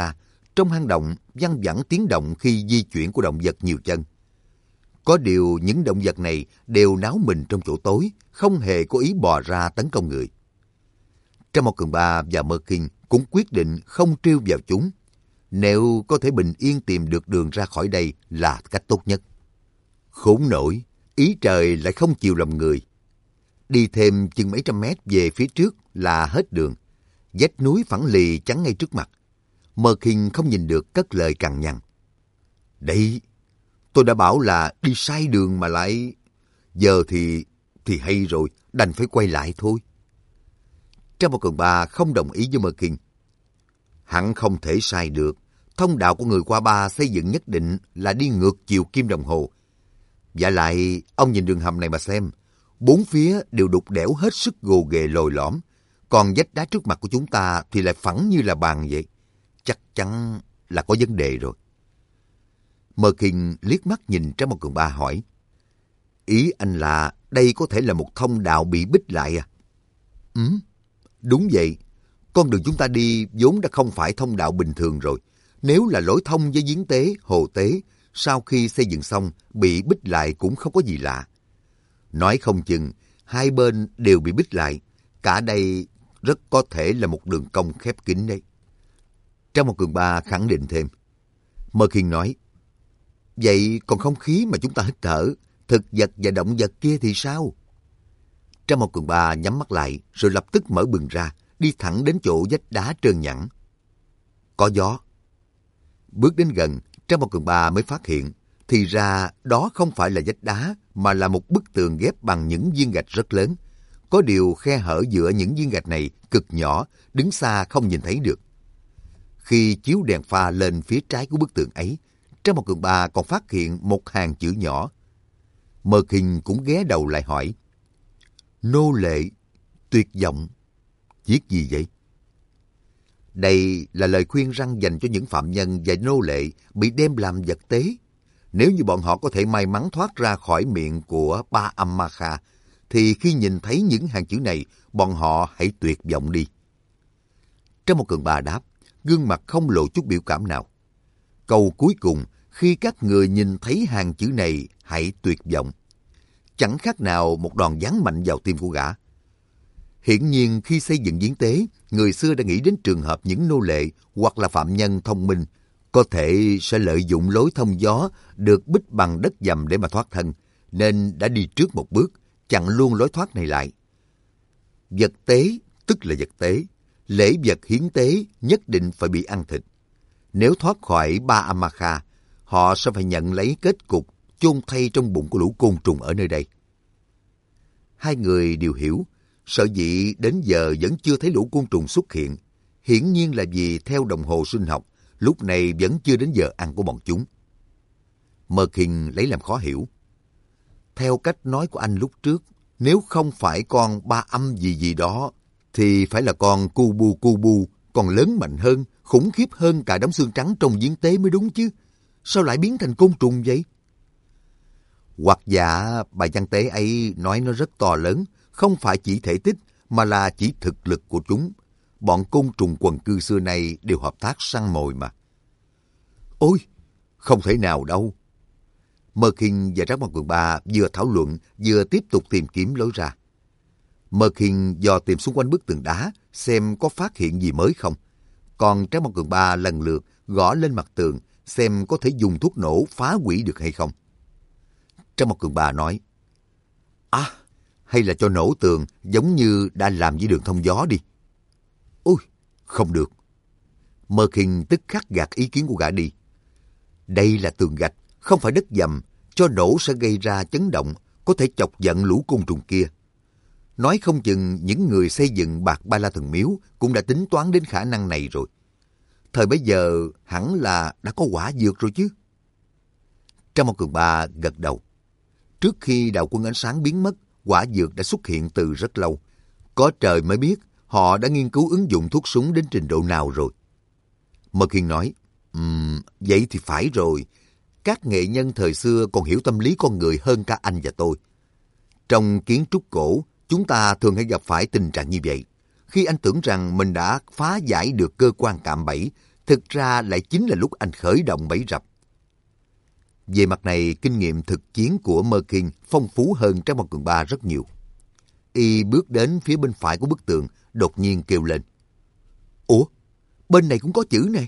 A: Trong hang động văng vẳng tiếng động khi di chuyển của động vật nhiều chân. Có điều những động vật này đều náo mình trong chỗ tối, không hề có ý bò ra tấn công người. Trâm Mao Cường Ba và Mơ Kinh cũng quyết định không trêu vào chúng. Nếu có thể bình yên tìm được đường ra khỏi đây là cách tốt nhất. Khốn nổi, ý trời lại không chịu lòng người. Đi thêm chừng mấy trăm mét về phía trước là hết đường. Vách núi phẳng lì chắn ngay trước mặt. Mơ Kinh không nhìn được cất lời cằn nhằn. Đấy, tôi đã bảo là đi sai đường mà lại... Giờ thì hay rồi, đành phải quay lại thôi. Trâm Mao Cường Ba không đồng ý với Mơ Kinh. Hẳn không thể sai được. Thông đạo của người qua Ba xây dựng nhất định là đi ngược chiều kim đồng hồ. Và lại, ông nhìn đường hầm này mà xem. Bốn phía đều đục đẽo hết sức gồ ghề lồi lõm. Còn vách đá trước mặt của chúng ta thì lại phẳng như là bàn vậy. Chắc chắn là có vấn đề rồi. Mơ Kinh liếc mắt nhìn Trâm Mao Cường Ba hỏi. Ý anh là đây có thể là một thông đạo bị bích lại à? Đúng vậy. Con đường chúng ta đi vốn đã không phải thông đạo bình thường rồi. Nếu là lối thông với giếng tế, hồ tế, sau khi xây dựng xong bị bích lại cũng không có gì lạ. Nói không chừng, hai bên đều bị bích lại. Cả đây rất có thể là một đường cong khép kín đấy. Trâm Mao Cường Ba khẳng định thêm. Mơ Kinh nói, vậy còn không khí mà chúng ta hít thở, thực vật và động vật kia thì sao? Trâm Mao Cường Ba nhắm mắt lại rồi lập tức mở bừng ra, đi thẳng đến chỗ vách đá trơn nhẵn. Có gió. Bước đến gần, Trâm Mao Cường Ba mới phát hiện, thì ra đó không phải là vách đá, mà là một bức tường ghép bằng những viên gạch rất lớn. Có điều khe hở giữa những viên gạch này cực nhỏ, đứng xa không nhìn thấy được. Khi chiếu đèn pha lên phía trái của bức tường ấy, Trâm Mao Cường Ba còn phát hiện một hàng chữ nhỏ. Mơ Kinh cũng ghé đầu lại hỏi. Nô lệ, tuyệt vọng. Viết gì vậy? Đây là lời khuyên răn dành cho những phạm nhân và nô lệ bị đem làm vật tế. Nếu như bọn họ có thể may mắn thoát ra khỏi miệng của Ba Âm Ma Kha, thì khi nhìn thấy những hàng chữ này, bọn họ hãy tuyệt vọng đi. Trâm Mao Cường Ba đáp, gương mặt không lộ chút biểu cảm nào. Câu cuối cùng, khi các người nhìn thấy hàng chữ này, hãy tuyệt vọng. Chẳng khác nào một đòn giáng mạnh vào tim của gã. Hiển nhiên khi xây dựng giếng tế, người xưa đã nghĩ đến trường hợp những nô lệ hoặc là phạm nhân thông minh có thể sẽ lợi dụng lối thông gió được bích bằng đất dầm để mà thoát thân, nên đã đi trước một bước, chặn luôn lối thoát này lại. Vật tế tức là vật tế, lễ vật hiến tế nhất định phải bị ăn thịt. Nếu thoát khỏi Ba Âm Ma Kha, họ sẽ phải nhận lấy kết cục chôn thay trong bụng của lũ côn trùng ở nơi đây. Hai người đều hiểu, sở dĩ đến giờ vẫn chưa thấy lũ côn trùng xuất hiện, hiển nhiên là vì theo đồng hồ sinh học, lúc này vẫn chưa đến giờ ăn của bọn chúng. Mơ Kinh lấy làm khó hiểu. Theo cách nói của anh lúc trước, nếu không phải con Ba Âm gì gì đó, thì phải là con Cu Bu, còn lớn mạnh hơn, khủng khiếp hơn cả đống xương trắng trong giếng tế mới đúng chứ. Sao lại biến thành côn trùng vậy? Hoặc giả bài văn tế ấy nói nó rất to lớn, không phải chỉ thể tích mà là chỉ thực lực của chúng. Bọn côn trùng quần cư xưa nay đều hợp tác săn mồi mà. Ôi, không thể nào đâu. Mơ Kinh và Trâm Mao Cường Ba vừa thảo luận vừa tiếp tục tìm kiếm lối ra. Mơ Kinh dò tìm xung quanh bức tường đá xem có phát hiện gì mới không. Còn Trâm Mao Cường Ba lần lượt gõ lên mặt tường xem có thể dùng thuốc nổ phá hủy được hay không. Trâm Mao Cường Ba nói, hay là cho nổ tường giống như đã làm với đường thông gió đi. Ôi, không được. Mơ Kinh tức khắc gạt ý kiến của gã đi. Đây là tường gạch, không phải đất dầm, cho nổ sẽ gây ra chấn động, có thể chọc giận lũ côn trùng kia. Nói không chừng những người xây dựng Bạc Ba La Thần Miếu cũng đã tính toán đến khả năng này rồi. Thời bấy giờ hẳn là đã có quả dược rồi chứ. Trâm Mao Cường Ba gật đầu. Trước khi đạo quân ánh sáng biến mất, quả dược đã xuất hiện từ rất lâu. Có trời mới biết họ đã nghiên cứu ứng dụng thuốc súng đến trình độ nào rồi. Mơ Kinh nói, vậy thì phải rồi. Các nghệ nhân thời xưa còn hiểu tâm lý con người hơn cả anh và tôi. Trong kiến trúc cổ, chúng ta thường hay gặp phải tình trạng như vậy. Khi anh tưởng rằng mình đã phá giải được cơ quan cạm bẫy, thực ra lại chính là lúc anh khởi động bẫy rập. Về mặt này, kinh nghiệm thực chiến của Merkin phong phú hơn Trái Bom Cường Ba rất nhiều. Y bước đến phía bên phải của bức tường, đột nhiên kêu lên. Ủa, bên này cũng có chữ nè.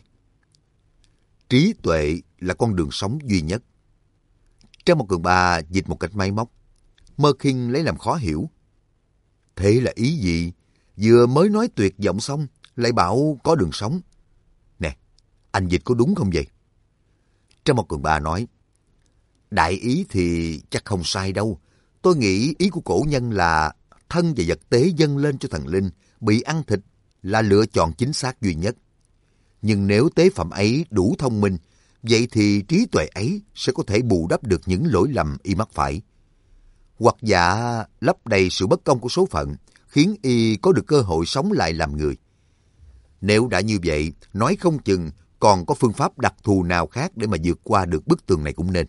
A: Trí tuệ là con đường sống duy nhất. Trái Bom Cường Ba dịch một cách máy móc. Merkin lấy làm khó hiểu. Thế là ý gì? Vừa mới nói tuyệt vọng xong, lại bảo có đường sống. Nè, anh dịch có đúng không vậy? Trái Bom Cường Ba nói. Đại ý thì chắc không sai đâu. Tôi nghĩ ý của cổ nhân là thân và vật tế dâng lên cho thần linh, bị ăn thịt là lựa chọn chính xác duy nhất. Nhưng nếu tế phẩm ấy đủ thông minh, vậy thì trí tuệ ấy sẽ có thể bù đắp được những lỗi lầm y mắc phải. Hoặc giả lấp đầy sự bất công của số phận, khiến y có được cơ hội sống lại làm người. Nếu đã như vậy, nói không chừng còn có phương pháp đặc thù nào khác để mà vượt qua được bức tường này cũng nên.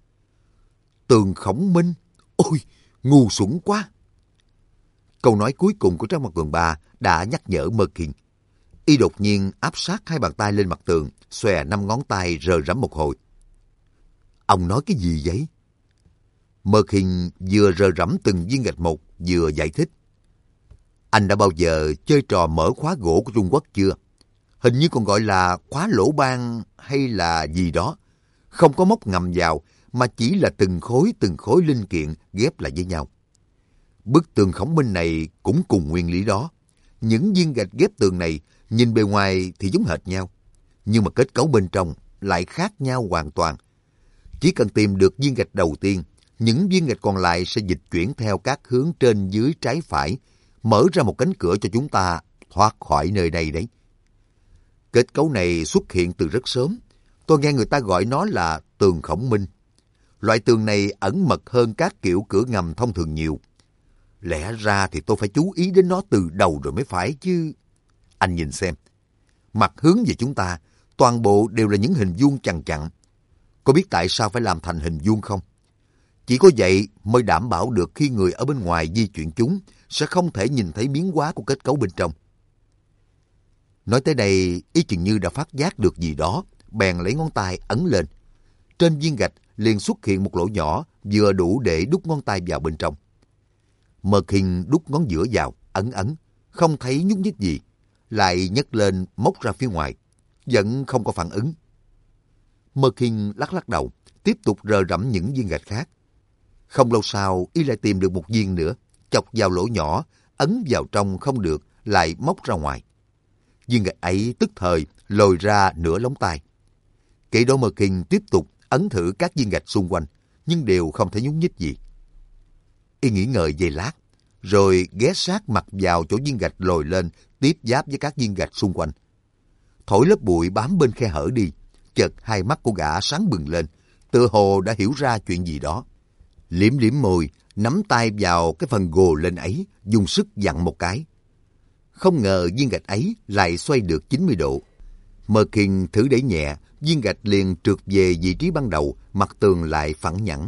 A: Tường Khổng Minh? Ôi, ngu xuẩn quá! Câu nói cuối cùng của Trái Bom Cường Ba đã nhắc nhở Merkin. Y đột nhiên áp sát hai bàn tay lên mặt tường, xòe 5 ngón tay rờ rẫm một hồi. Ông nói cái gì vậy? Merkin vừa rờ rẫm từng viên gạch một, vừa giải thích. Anh đã bao giờ chơi trò mở khóa gỗ của Trung Quốc chưa? Hình như còn gọi là khóa lỗ ban hay là gì đó. Không có móc ngầm vào, mà chỉ là từng khối linh kiện ghép lại với nhau. Bức tường Khổng Minh này cũng cùng nguyên lý đó. Những viên gạch ghép tường này nhìn bề ngoài thì giống hệt nhau, nhưng mà kết cấu bên trong lại khác nhau hoàn toàn. Chỉ cần tìm được viên gạch đầu tiên, những viên gạch còn lại sẽ dịch chuyển theo các hướng trên dưới trái phải, mở ra một cánh cửa cho chúng ta thoát khỏi nơi đây đấy. Kết cấu này xuất hiện từ rất sớm. Tôi nghe người ta gọi nó là tường Khổng Minh. Loại tường này ẩn mật hơn các kiểu cửa ngầm thông thường nhiều. Lẽ ra thì tôi phải chú ý đến nó từ đầu rồi mới phải chứ. Anh nhìn xem. Mặt hướng về chúng ta, toàn bộ đều là những hình vuông chằng chặn. Có biết tại sao phải làm thành hình vuông không? Chỉ có vậy mới đảm bảo được khi người ở bên ngoài di chuyển chúng sẽ không thể nhìn thấy biến hóa của kết cấu bên trong. Nói tới đây, y chừng như đã phát giác được gì đó, bèn lấy ngón tay ấn lên. Trên viên gạch liền xuất hiện một lỗ nhỏ vừa đủ để đút ngón tay vào bên trong. Merkin đút ngón giữa vào, ấn, không thấy nhúc nhích gì. Lại nhấc lên móc ra phía ngoài, vẫn không có phản ứng. Merkin lắc đầu, tiếp tục rờ rẫm những viên gạch khác. Không lâu sau, y lại tìm được một viên nữa, chọc vào lỗ nhỏ, ấn vào trong không được, lại móc ra ngoài. Viên gạch ấy tức thời lồi ra nửa lóng tay. Kỹ đó Merkin tiếp tục ấn thử các viên gạch xung quanh, nhưng đều không thể nhúc nhích gì. Y nghĩ ngợi giây lát, rồi ghé sát mặt vào chỗ viên gạch lồi lên, tiếp giáp với các viên gạch xung quanh. Thổi lớp bụi bám bên khe hở đi, chợt hai mắt của gã sáng bừng lên, tựa hồ đã hiểu ra chuyện gì đó. Liếm môi, nắm tay vào cái phần gồ lên ấy, dùng sức vặn một cái. Không ngờ viên gạch ấy lại xoay được 90 độ. Merkin thử đẩy nhẹ, viên gạch liền trượt về vị trí ban đầu, mặt tường lại phẳng nhẵn.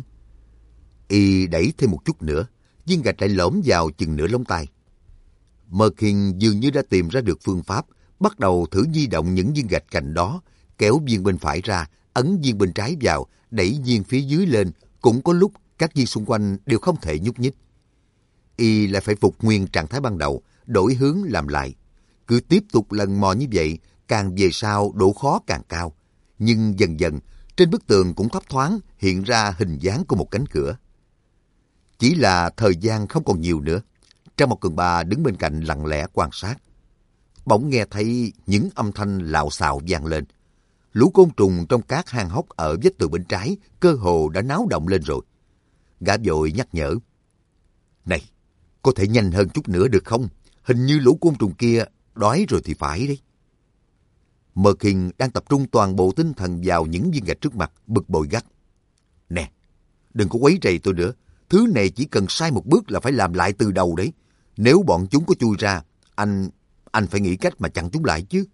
A: Y đẩy thêm một chút nữa, viên gạch lại lõm vào chừng nửa lông tay. Merkin dường như đã tìm ra được phương pháp, bắt đầu thử di động những viên gạch cạnh đó, kéo viên bên phải ra, ấn viên bên trái vào, đẩy viên phía dưới lên, cũng có lúc các viên xung quanh đều không thể nhúc nhích. Y lại phải phục nguyên trạng thái ban đầu, đổi hướng làm lại. Cứ tiếp tục lần mò như vậy, càng về sau độ khó càng cao. Nhưng dần dần, trên bức tường cũng thấp thoáng hiện ra hình dáng của một cánh cửa. Chỉ là thời gian không còn nhiều nữa. Trái Bom Cường Ba đứng bên cạnh lặng lẽ quan sát. Bỗng nghe thấy những âm thanh lạo xạo vang lên. Lũ côn trùng trong các hang hốc ở vách tường bên trái cơ hồ đã náo động lên rồi. Gã vội nhắc nhở. Này, có thể nhanh hơn chút nữa được không? Hình như lũ côn trùng kia đói rồi thì phải đấy. Merkin đang tập trung toàn bộ tinh thần vào những viên gạch trước mặt, bực bội gắt. Nè, đừng có quấy rầy tôi nữa. Thứ này chỉ cần sai một bước là phải làm lại từ đầu đấy. Nếu bọn chúng có chui ra, anh phải nghĩ cách mà chặn chúng lại chứ.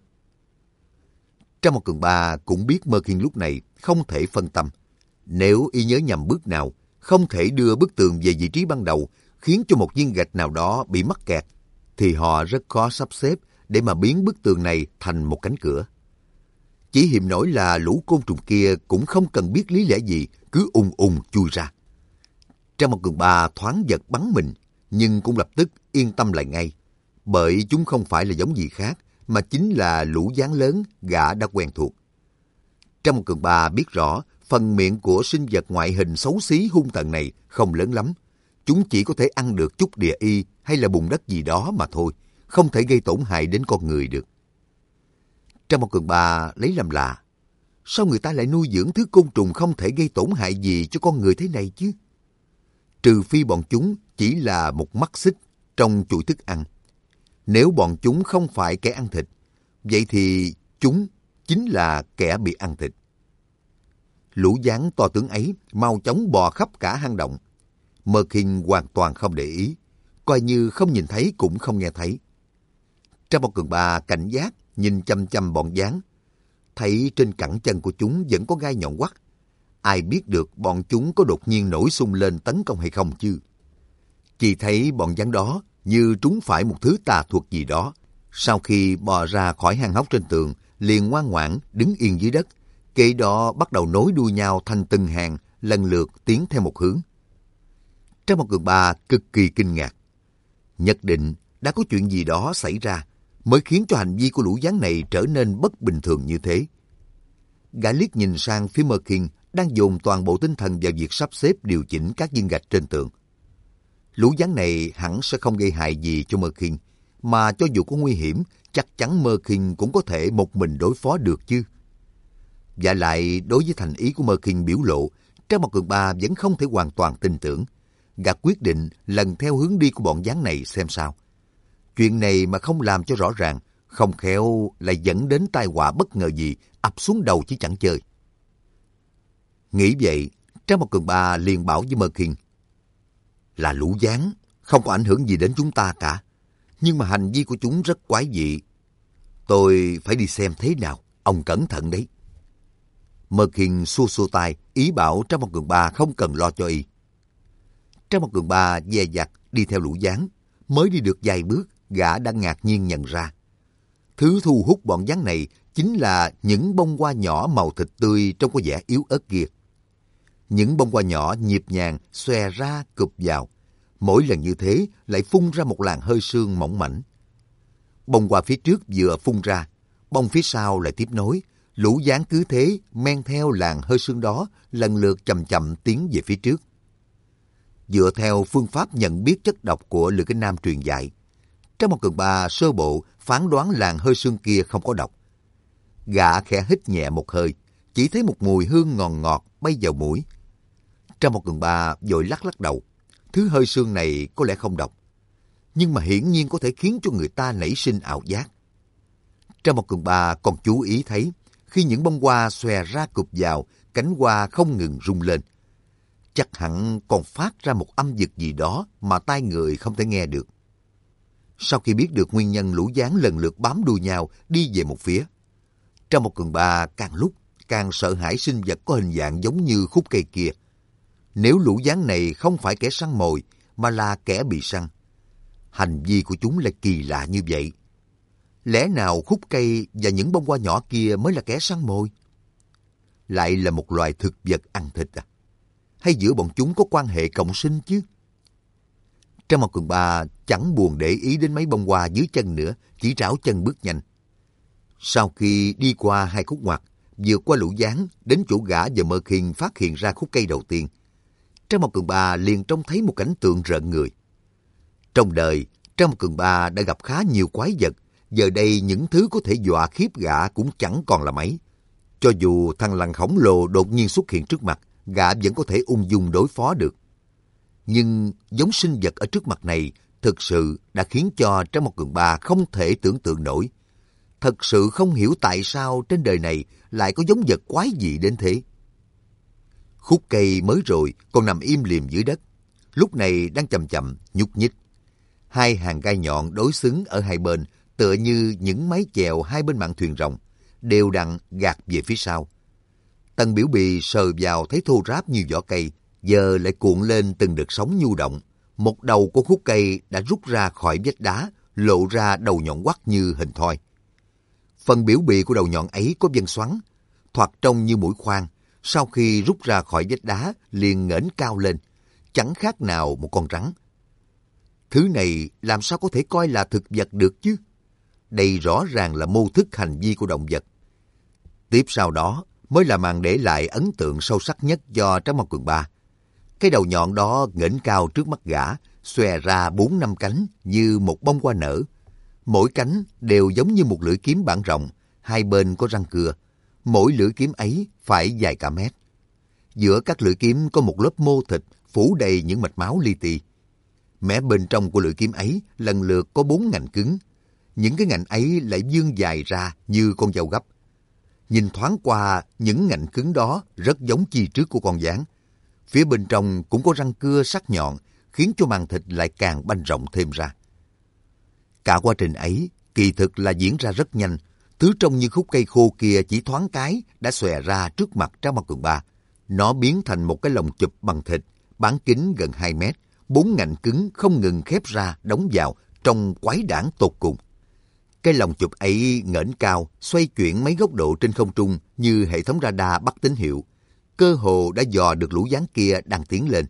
A: Trái Bom Cường Ba cũng biết Merkin lúc này không thể phân tâm. Nếu y nhớ nhầm bước nào, không thể đưa bức tường về vị trí ban đầu, khiến cho một viên gạch nào đó bị mắc kẹt, thì họ rất khó sắp xếp để mà biến bức tường này thành một cánh cửa. Chỉ hiềm nổi là lũ côn trùng kia cũng không cần biết lý lẽ gì, cứ ùng ùng chui ra. Trang Mộc Cường Ba thoáng giật bắn mình, nhưng cũng lập tức yên tâm lại ngay. Bởi chúng không phải là giống gì khác, mà chính là lũ gián lớn gã đã quen thuộc. Trang Mộc Cường Ba biết rõ, phần miệng của sinh vật ngoại hình xấu xí hung tợn này không lớn lắm. Chúng chỉ có thể ăn được chút địa y hay là bùn đất gì đó mà thôi, không thể gây tổn hại đến con người được. Trang Mộc Cường Ba lấy làm lạ. Sao người ta lại nuôi dưỡng thứ côn trùng không thể gây tổn hại gì cho con người thế này chứ? Trừ phi bọn chúng chỉ là một mắt xích trong chuỗi thức ăn. Nếu bọn chúng không phải kẻ ăn thịt, vậy thì chúng chính là kẻ bị ăn thịt. Lũ gián to tướng ấy mau chóng bò khắp cả hang động. Mơ Kinh hoàn toàn không để ý, coi như không nhìn thấy cũng không nghe thấy. Trang Mộc Cường Ba cảnh giác nhìn chăm chăm bọn gián, thấy trên cẳng chân của chúng vẫn có gai nhọn quắt. Ai biết được bọn chúng có đột nhiên nổi xung lên tấn công hay không chứ? Chỉ thấy bọn gián đó như trúng phải một thứ tà thuật gì đó. Sau khi bò ra khỏi hang hốc trên tường, liền ngoan ngoãn đứng yên dưới đất. Kế đó bắt đầu nối đuôi nhau thành từng hàng, lần lượt tiến theo một hướng. Trang Mộc Cường Ba cực kỳ kinh ngạc. Nhất định đã có chuyện gì đó xảy ra mới khiến cho hành vi của lũ gián này trở nên bất bình thường như thế. Gã liếc nhìn sang phía Mơ Kinh đang dồn toàn bộ tinh thần vào việc sắp xếp điều chỉnh các viên gạch trên tường. Lũ gián này hẳn sẽ không gây hại gì cho Mơ Kinh, mà cho dù có nguy hiểm, chắc chắn Mơ Kinh cũng có thể một mình đối phó được chứ. Và lại, đối với thành ý của Mơ Kinh biểu lộ, Trang Mộc Cường Ba vẫn không thể hoàn toàn tin tưởng. Gã quyết định lần theo hướng đi của bọn gián này xem sao. Chuyện này mà không làm cho rõ ràng, không khéo lại dẫn đến tai họa bất ngờ gì ập xuống đầu chứ chẳng chơi. Nghĩ vậy, Trang Mộc Cường Ba liền bảo với Mơ Kinh: là lũ gián, không có ảnh hưởng gì đến chúng ta cả. Nhưng mà hành vi của chúng rất quái dị. Tôi phải đi xem thế nào, ông cẩn thận đấy. Mơ Kinh xua xua tay, ý bảo Trang Mộc Cường Ba không cần lo cho y. Trang Mộc Cường Ba dè dặt đi theo lũ gián, mới đi được vài bước, gã đã ngạc nhiên nhận ra. Thứ thu hút bọn gián này chính là những bông hoa nhỏ màu thịt tươi trông có vẻ yếu ớt kia. Những bông hoa nhỏ nhịp nhàng xòe ra cụp vào, mỗi lần như thế lại phun ra một làn hơi sương mỏng mảnh. Bông hoa phía trước vừa phun ra, bông phía sau lại tiếp nối, lũ gián cứ thế men theo làn hơi sương đó lần lượt chậm chậm tiến về phía trước. Dựa theo phương pháp nhận biết chất độc của Lữ Kinh Nam truyền dạy, Trang Mộc Cường Ba sơ bộ phán đoán làn hơi sương kia không có độc. Gã khẽ hít nhẹ một hơi, chỉ thấy một mùi hương ngọt ngọt bay vào mũi. Trang Mộc Cường Ba vội lắc lắc đầu. Thứ hơi sương này có lẽ không độc, nhưng mà hiển nhiên có thể khiến cho người ta nảy sinh ảo giác. Trang Mộc Cường Ba còn chú ý thấy, khi những bông hoa xòe ra cụp vào, cánh hoa không ngừng rung lên. Chắc hẳn còn phát ra một âm vực gì đó mà tai người không thể nghe được. Sau khi biết được nguyên nhân, lũ gián lần lượt bám đuôi nhau đi về một phía. Trang Mộc Cường Ba càng lúc càng sợ hãi sinh vật có hình dạng giống như khúc cây kia. Nếu lũ gián này không phải kẻ săn mồi mà là kẻ bị săn, hành vi của chúng lại kỳ lạ như vậy. Lẽ nào khúc cây và những bông hoa nhỏ kia mới là kẻ săn mồi? Lại là một loài thực vật ăn thịt à? Hay giữa bọn chúng có quan hệ cộng sinh chứ? Trang Mộc Cường Ba chẳng buồn để ý đến mấy bông hoa dưới chân nữa, chỉ trảo chân bước nhanh. Sau khi đi qua hai khúc ngoặt, vượt qua lũ gián, đến chỗ gã và Mơ Kinh phát hiện ra khúc cây đầu tiên, Trang Mộc Cường Ba liền trông thấy một cảnh tượng rợn người. Trong đời, Trang Mộc Cường Ba đã gặp khá nhiều quái vật, giờ đây những thứ có thể dọa khiếp gã cũng chẳng còn là mấy. Cho dù thằng lằn khổng lồ đột nhiên xuất hiện trước mặt, gã vẫn có thể ung dung đối phó được. Nhưng giống sinh vật ở trước mặt này thực sự đã khiến cho Trang Mộc Cường Ba không thể tưởng tượng nổi. Thật sự không hiểu tại sao trên đời này lại có giống vật quái dị đến thế. Khúc cây mới rồi còn nằm im lìm dưới đất, lúc này đang chậm chậm nhúc nhích. Hai hàng gai nhọn đối xứng ở hai bên, tựa như những mái chèo hai bên mạn thuyền rồng, đều đặn gạt về phía sau. Tầng biểu bì sờ vào thấy thô ráp như vỏ cây, giờ lại cuộn lên từng đợt sóng nhu động. Một đầu của khúc cây đã rút ra khỏi vách đá, lộ ra đầu nhọn quắt như hình thoi. Phần biểu bì của đầu nhọn ấy có vân xoắn, thoạt trông như mũi khoan, sau khi rút ra khỏi vách đá liền nghển cao lên, chẳng khác nào một con rắn. Thứ này làm sao có thể coi là thực vật được chứ? Đây rõ ràng là mô thức hành vi của động vật. Tiếp sau đó mới là màn để lại ấn tượng sâu sắc nhất do Tráng Bao Cường Ba. Cái đầu nhọn đó nghển cao trước mắt gã, xòe ra 4-5 cánh như một bông hoa nở. Mỗi cánh đều giống như một lưỡi kiếm bản rộng, hai bên có răng cưa. Mỗi lưỡi kiếm ấy phải dài cả mét. Giữa các lưỡi kiếm có một lớp mô thịt phủ đầy những mạch máu li ti. Mé bên trong của lưỡi kiếm ấy lần lượt có 4 ngạnh cứng. Những cái ngạnh ấy lại vươn dài ra như con dao gấp. Nhìn thoáng qua những ngạnh cứng đó rất giống chi trước của con gián. Phía bên trong cũng có răng cưa sắc nhọn, khiến cho màng thịt lại càng banh rộng thêm ra. Cả quá trình ấy kỳ thực là diễn ra rất nhanh. Thứ trông như khúc cây khô kia chỉ thoáng cái đã xòe ra trước mặt Tráng Bao Cường Ba. Nó biến thành một cái lồng chụp bằng thịt, bán kính gần 2 mét, 4 ngạnh cứng không ngừng khép ra đóng vào, trông quái đản tột cùng. Cái lồng chụp ấy nghển cao, xoay chuyển mấy góc độ trên không trung như hệ thống radar bắt tín hiệu. Cơ hồ đã dò được lũ gián kia đang tiến lên.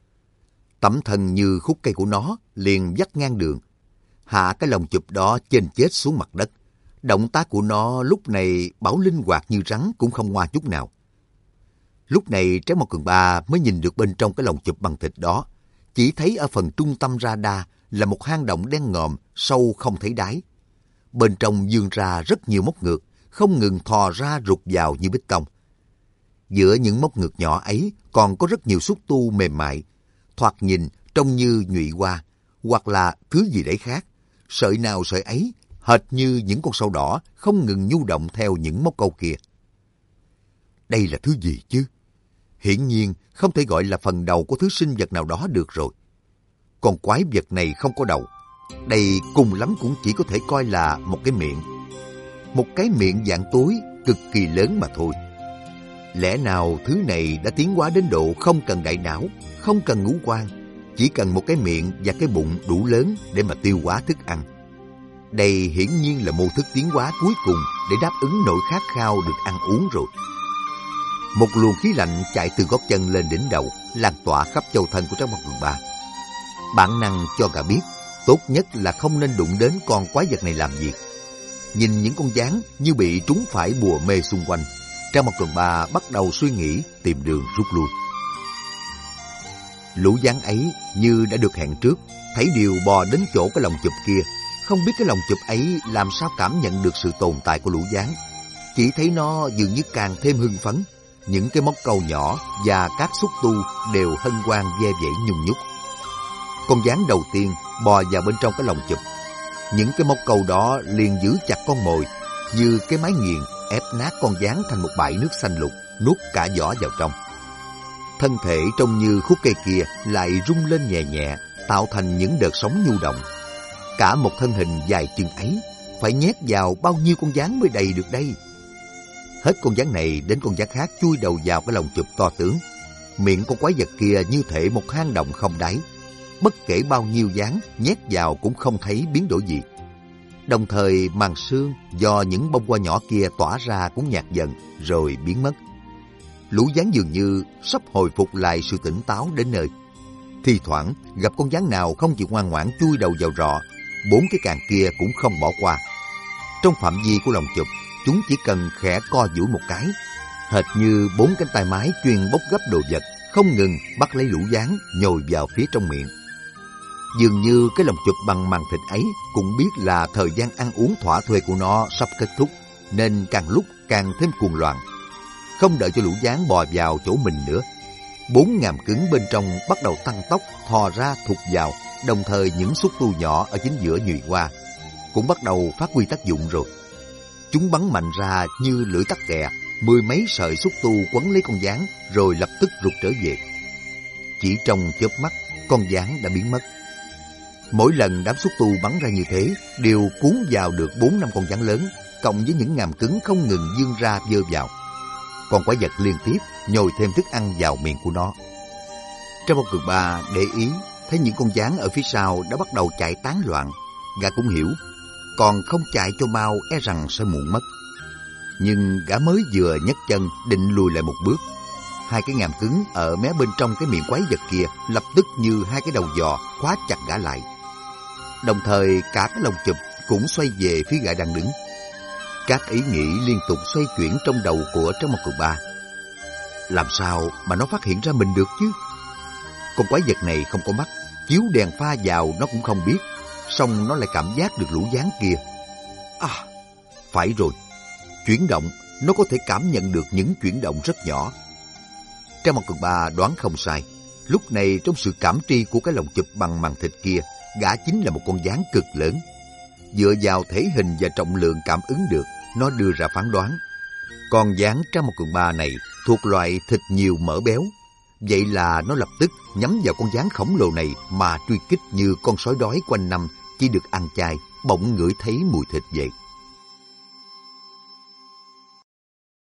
A: Tấm thân như khúc cây của nó liền vắt ngang đường. Hạ cái lồng chụp đó chênh chết xuống mặt đất. Động tác của nó lúc này bảo linh hoạt như rắn cũng không ngoa chút nào. Lúc này Tráng Bao Cường Ba mới nhìn được bên trong cái lồng chụp bằng thịt đó. Chỉ thấy ở phần trung tâm radar là một hang động đen ngòm, sâu không thấy đáy. Bên trong vươn ra rất nhiều móc ngược, không ngừng thò ra rụt vào như bích công. Giữa những móc ngược nhỏ ấy còn có rất nhiều xúc tu mềm mại, thoạt nhìn trông như nhụy hoa, hoặc là thứ gì đấy khác. Sợi nào sợi ấy, hệt như những con sâu đỏ không ngừng nhu động theo những móc câu kia. Đây là thứ gì chứ? Hiển nhiên không thể gọi là phần đầu của thứ sinh vật nào đó được rồi. Con quái vật này không có đầu. Đây cùng lắm cũng chỉ có thể coi là một cái miệng. Một cái miệng dạng tối cực kỳ lớn mà thôi. Lẽ nào thứ này đã tiến hóa đến độ không cần đại não, không cần ngũ quan, chỉ cần một cái miệng và cái bụng đủ lớn để mà tiêu hóa thức ăn. Đây hiển nhiên là mô thức tiến hóa cuối cùng để đáp ứng nỗi khát khao được ăn uống rồi. Một luồng khí lạnh chạy từ gót chân lên đỉnh đầu, lan tỏa khắp châu thân của Tráng Bao Cường Ba. Bản năng cho gã biết, tốt nhất là không nên đụng đến con quái vật này làm việc. Nhìn những con gián như bị trúng phải bùa mê xung quanh, Tráng Bao Cường Ba bắt đầu suy nghĩ tìm đường rút lui. Lũ gián ấy như đã được hẹn trước, thấy điều bò đến chỗ cái lồng chụp kia. Không biết cái lồng chụp ấy làm sao cảm nhận được sự tồn tại của lũ gián. Chỉ thấy nó dường như càng thêm hưng phấn. Những cái móc câu nhỏ và các xúc tu đều hân hoan ve vẩy nhung nhúc. Con gián đầu tiên bò vào bên trong cái lồng chụp. Những cái móc câu đó liền giữ chặt con mồi, như cái máy nghiền ép nát con gián thành một bãi nước xanh lục, nuốt cả vỏ vào trong. Thân thể trông như khúc cây kia lại rung lên nhẹ nhẹ, tạo thành những đợt sóng nhu động. Cả một thân hình dài chừng ấy phải nhét vào bao nhiêu con gián mới đầy được đây? Hết con gián này đến con gián khác chui đầu vào cái lồng chụp to tướng. Miệng con quái vật kia như thể một hang động không đáy. Bất kể bao nhiêu gián nhét vào cũng không thấy biến đổi gì. Đồng thời màng xương do những bông hoa nhỏ kia tỏa ra cũng nhạt dần rồi biến mất. Lũ gián dường như sắp hồi phục lại sự tỉnh táo đến nơi. Thi thoảng gặp con gián nào không chịu ngoan ngoãn chui đầu vào rọ, 4 cái càng kia cũng không bỏ qua. Trong phạm vi của lồng chụp, chúng chỉ cần khẽ co duỗi một cái, hệt như 4 cánh tay mái chuyên bốc gấp đồ vật, không ngừng bắt lấy lũ gián nhồi vào phía trong miệng. Dường như cái lồng chụp bằng màng thịt ấy cũng biết là thời gian ăn uống thỏa thuê của nó sắp kết thúc, nên càng lúc càng thêm cuồng loạn. Không đợi cho lũ gián bò vào chỗ mình nữa, 4 ngàm cứng bên trong bắt đầu tăng tốc thò ra thụt vào, đồng thời những xúc tu nhỏ ở chính giữa nhụy hoa cũng bắt đầu phát huy tác dụng rồi. Chúng bắn mạnh ra như lưỡi tắc kè, 10 mấy sợi xúc tu quấn lấy con gián rồi lập tức rụt trở về. Chỉ trong chớp mắt, con gián đã biến mất. Mỗi lần đám xúc tu bắn ra như thế đều cuốn vào được 4-5 con gián lớn, cộng với những ngàm cứng không ngừng vươn ra vơ vào. Con quái vật liên tiếp nhồi thêm thức ăn vào miệng của nó. Tráng Bao Cường Ba để ý thấy những con gián ở phía sau đã bắt đầu chạy tán loạn. Gã cũng hiểu còn không chạy cho mau e rằng sẽ muộn mất. Nhưng gã mới vừa nhấc chân định lùi lại một bước, hai cái ngàm cứng ở mé bên trong cái miệng quái vật kia lập tức như hai cái đầu giò khóa chặt gã lại. Đồng thời cả cái lồng chụp cũng xoay về phía gã đang đứng. Các ý nghĩ liên tục xoay chuyển trong đầu của Trác Mộc Cường Ba. Làm sao mà nó phát hiện ra mình được chứ? Con quái vật này không có mắt, chiếu đèn pha vào nó cũng không biết, song nó lại cảm giác được lũ gián kia. À, phải rồi, chuyển động, nó có thể cảm nhận được những chuyển động rất nhỏ. Trác Mộc Cường Ba đoán không sai, lúc này trong sự cảm tri của cái lồng chụp bằng màng thịt kia, gã chính là một con gián cực lớn. Dựa vào thể hình và trọng lượng cảm ứng được, nó đưa ra phán đoán. Con gián Trác Mộc Cường Ba này thuộc loại thịt nhiều mỡ béo. Vậy là nó lập tức nhắm vào con gián khổng lồ này mà truy kích như con sói đói quanh năm chỉ được ăn chay, bỗng ngửi thấy mùi thịt vậy.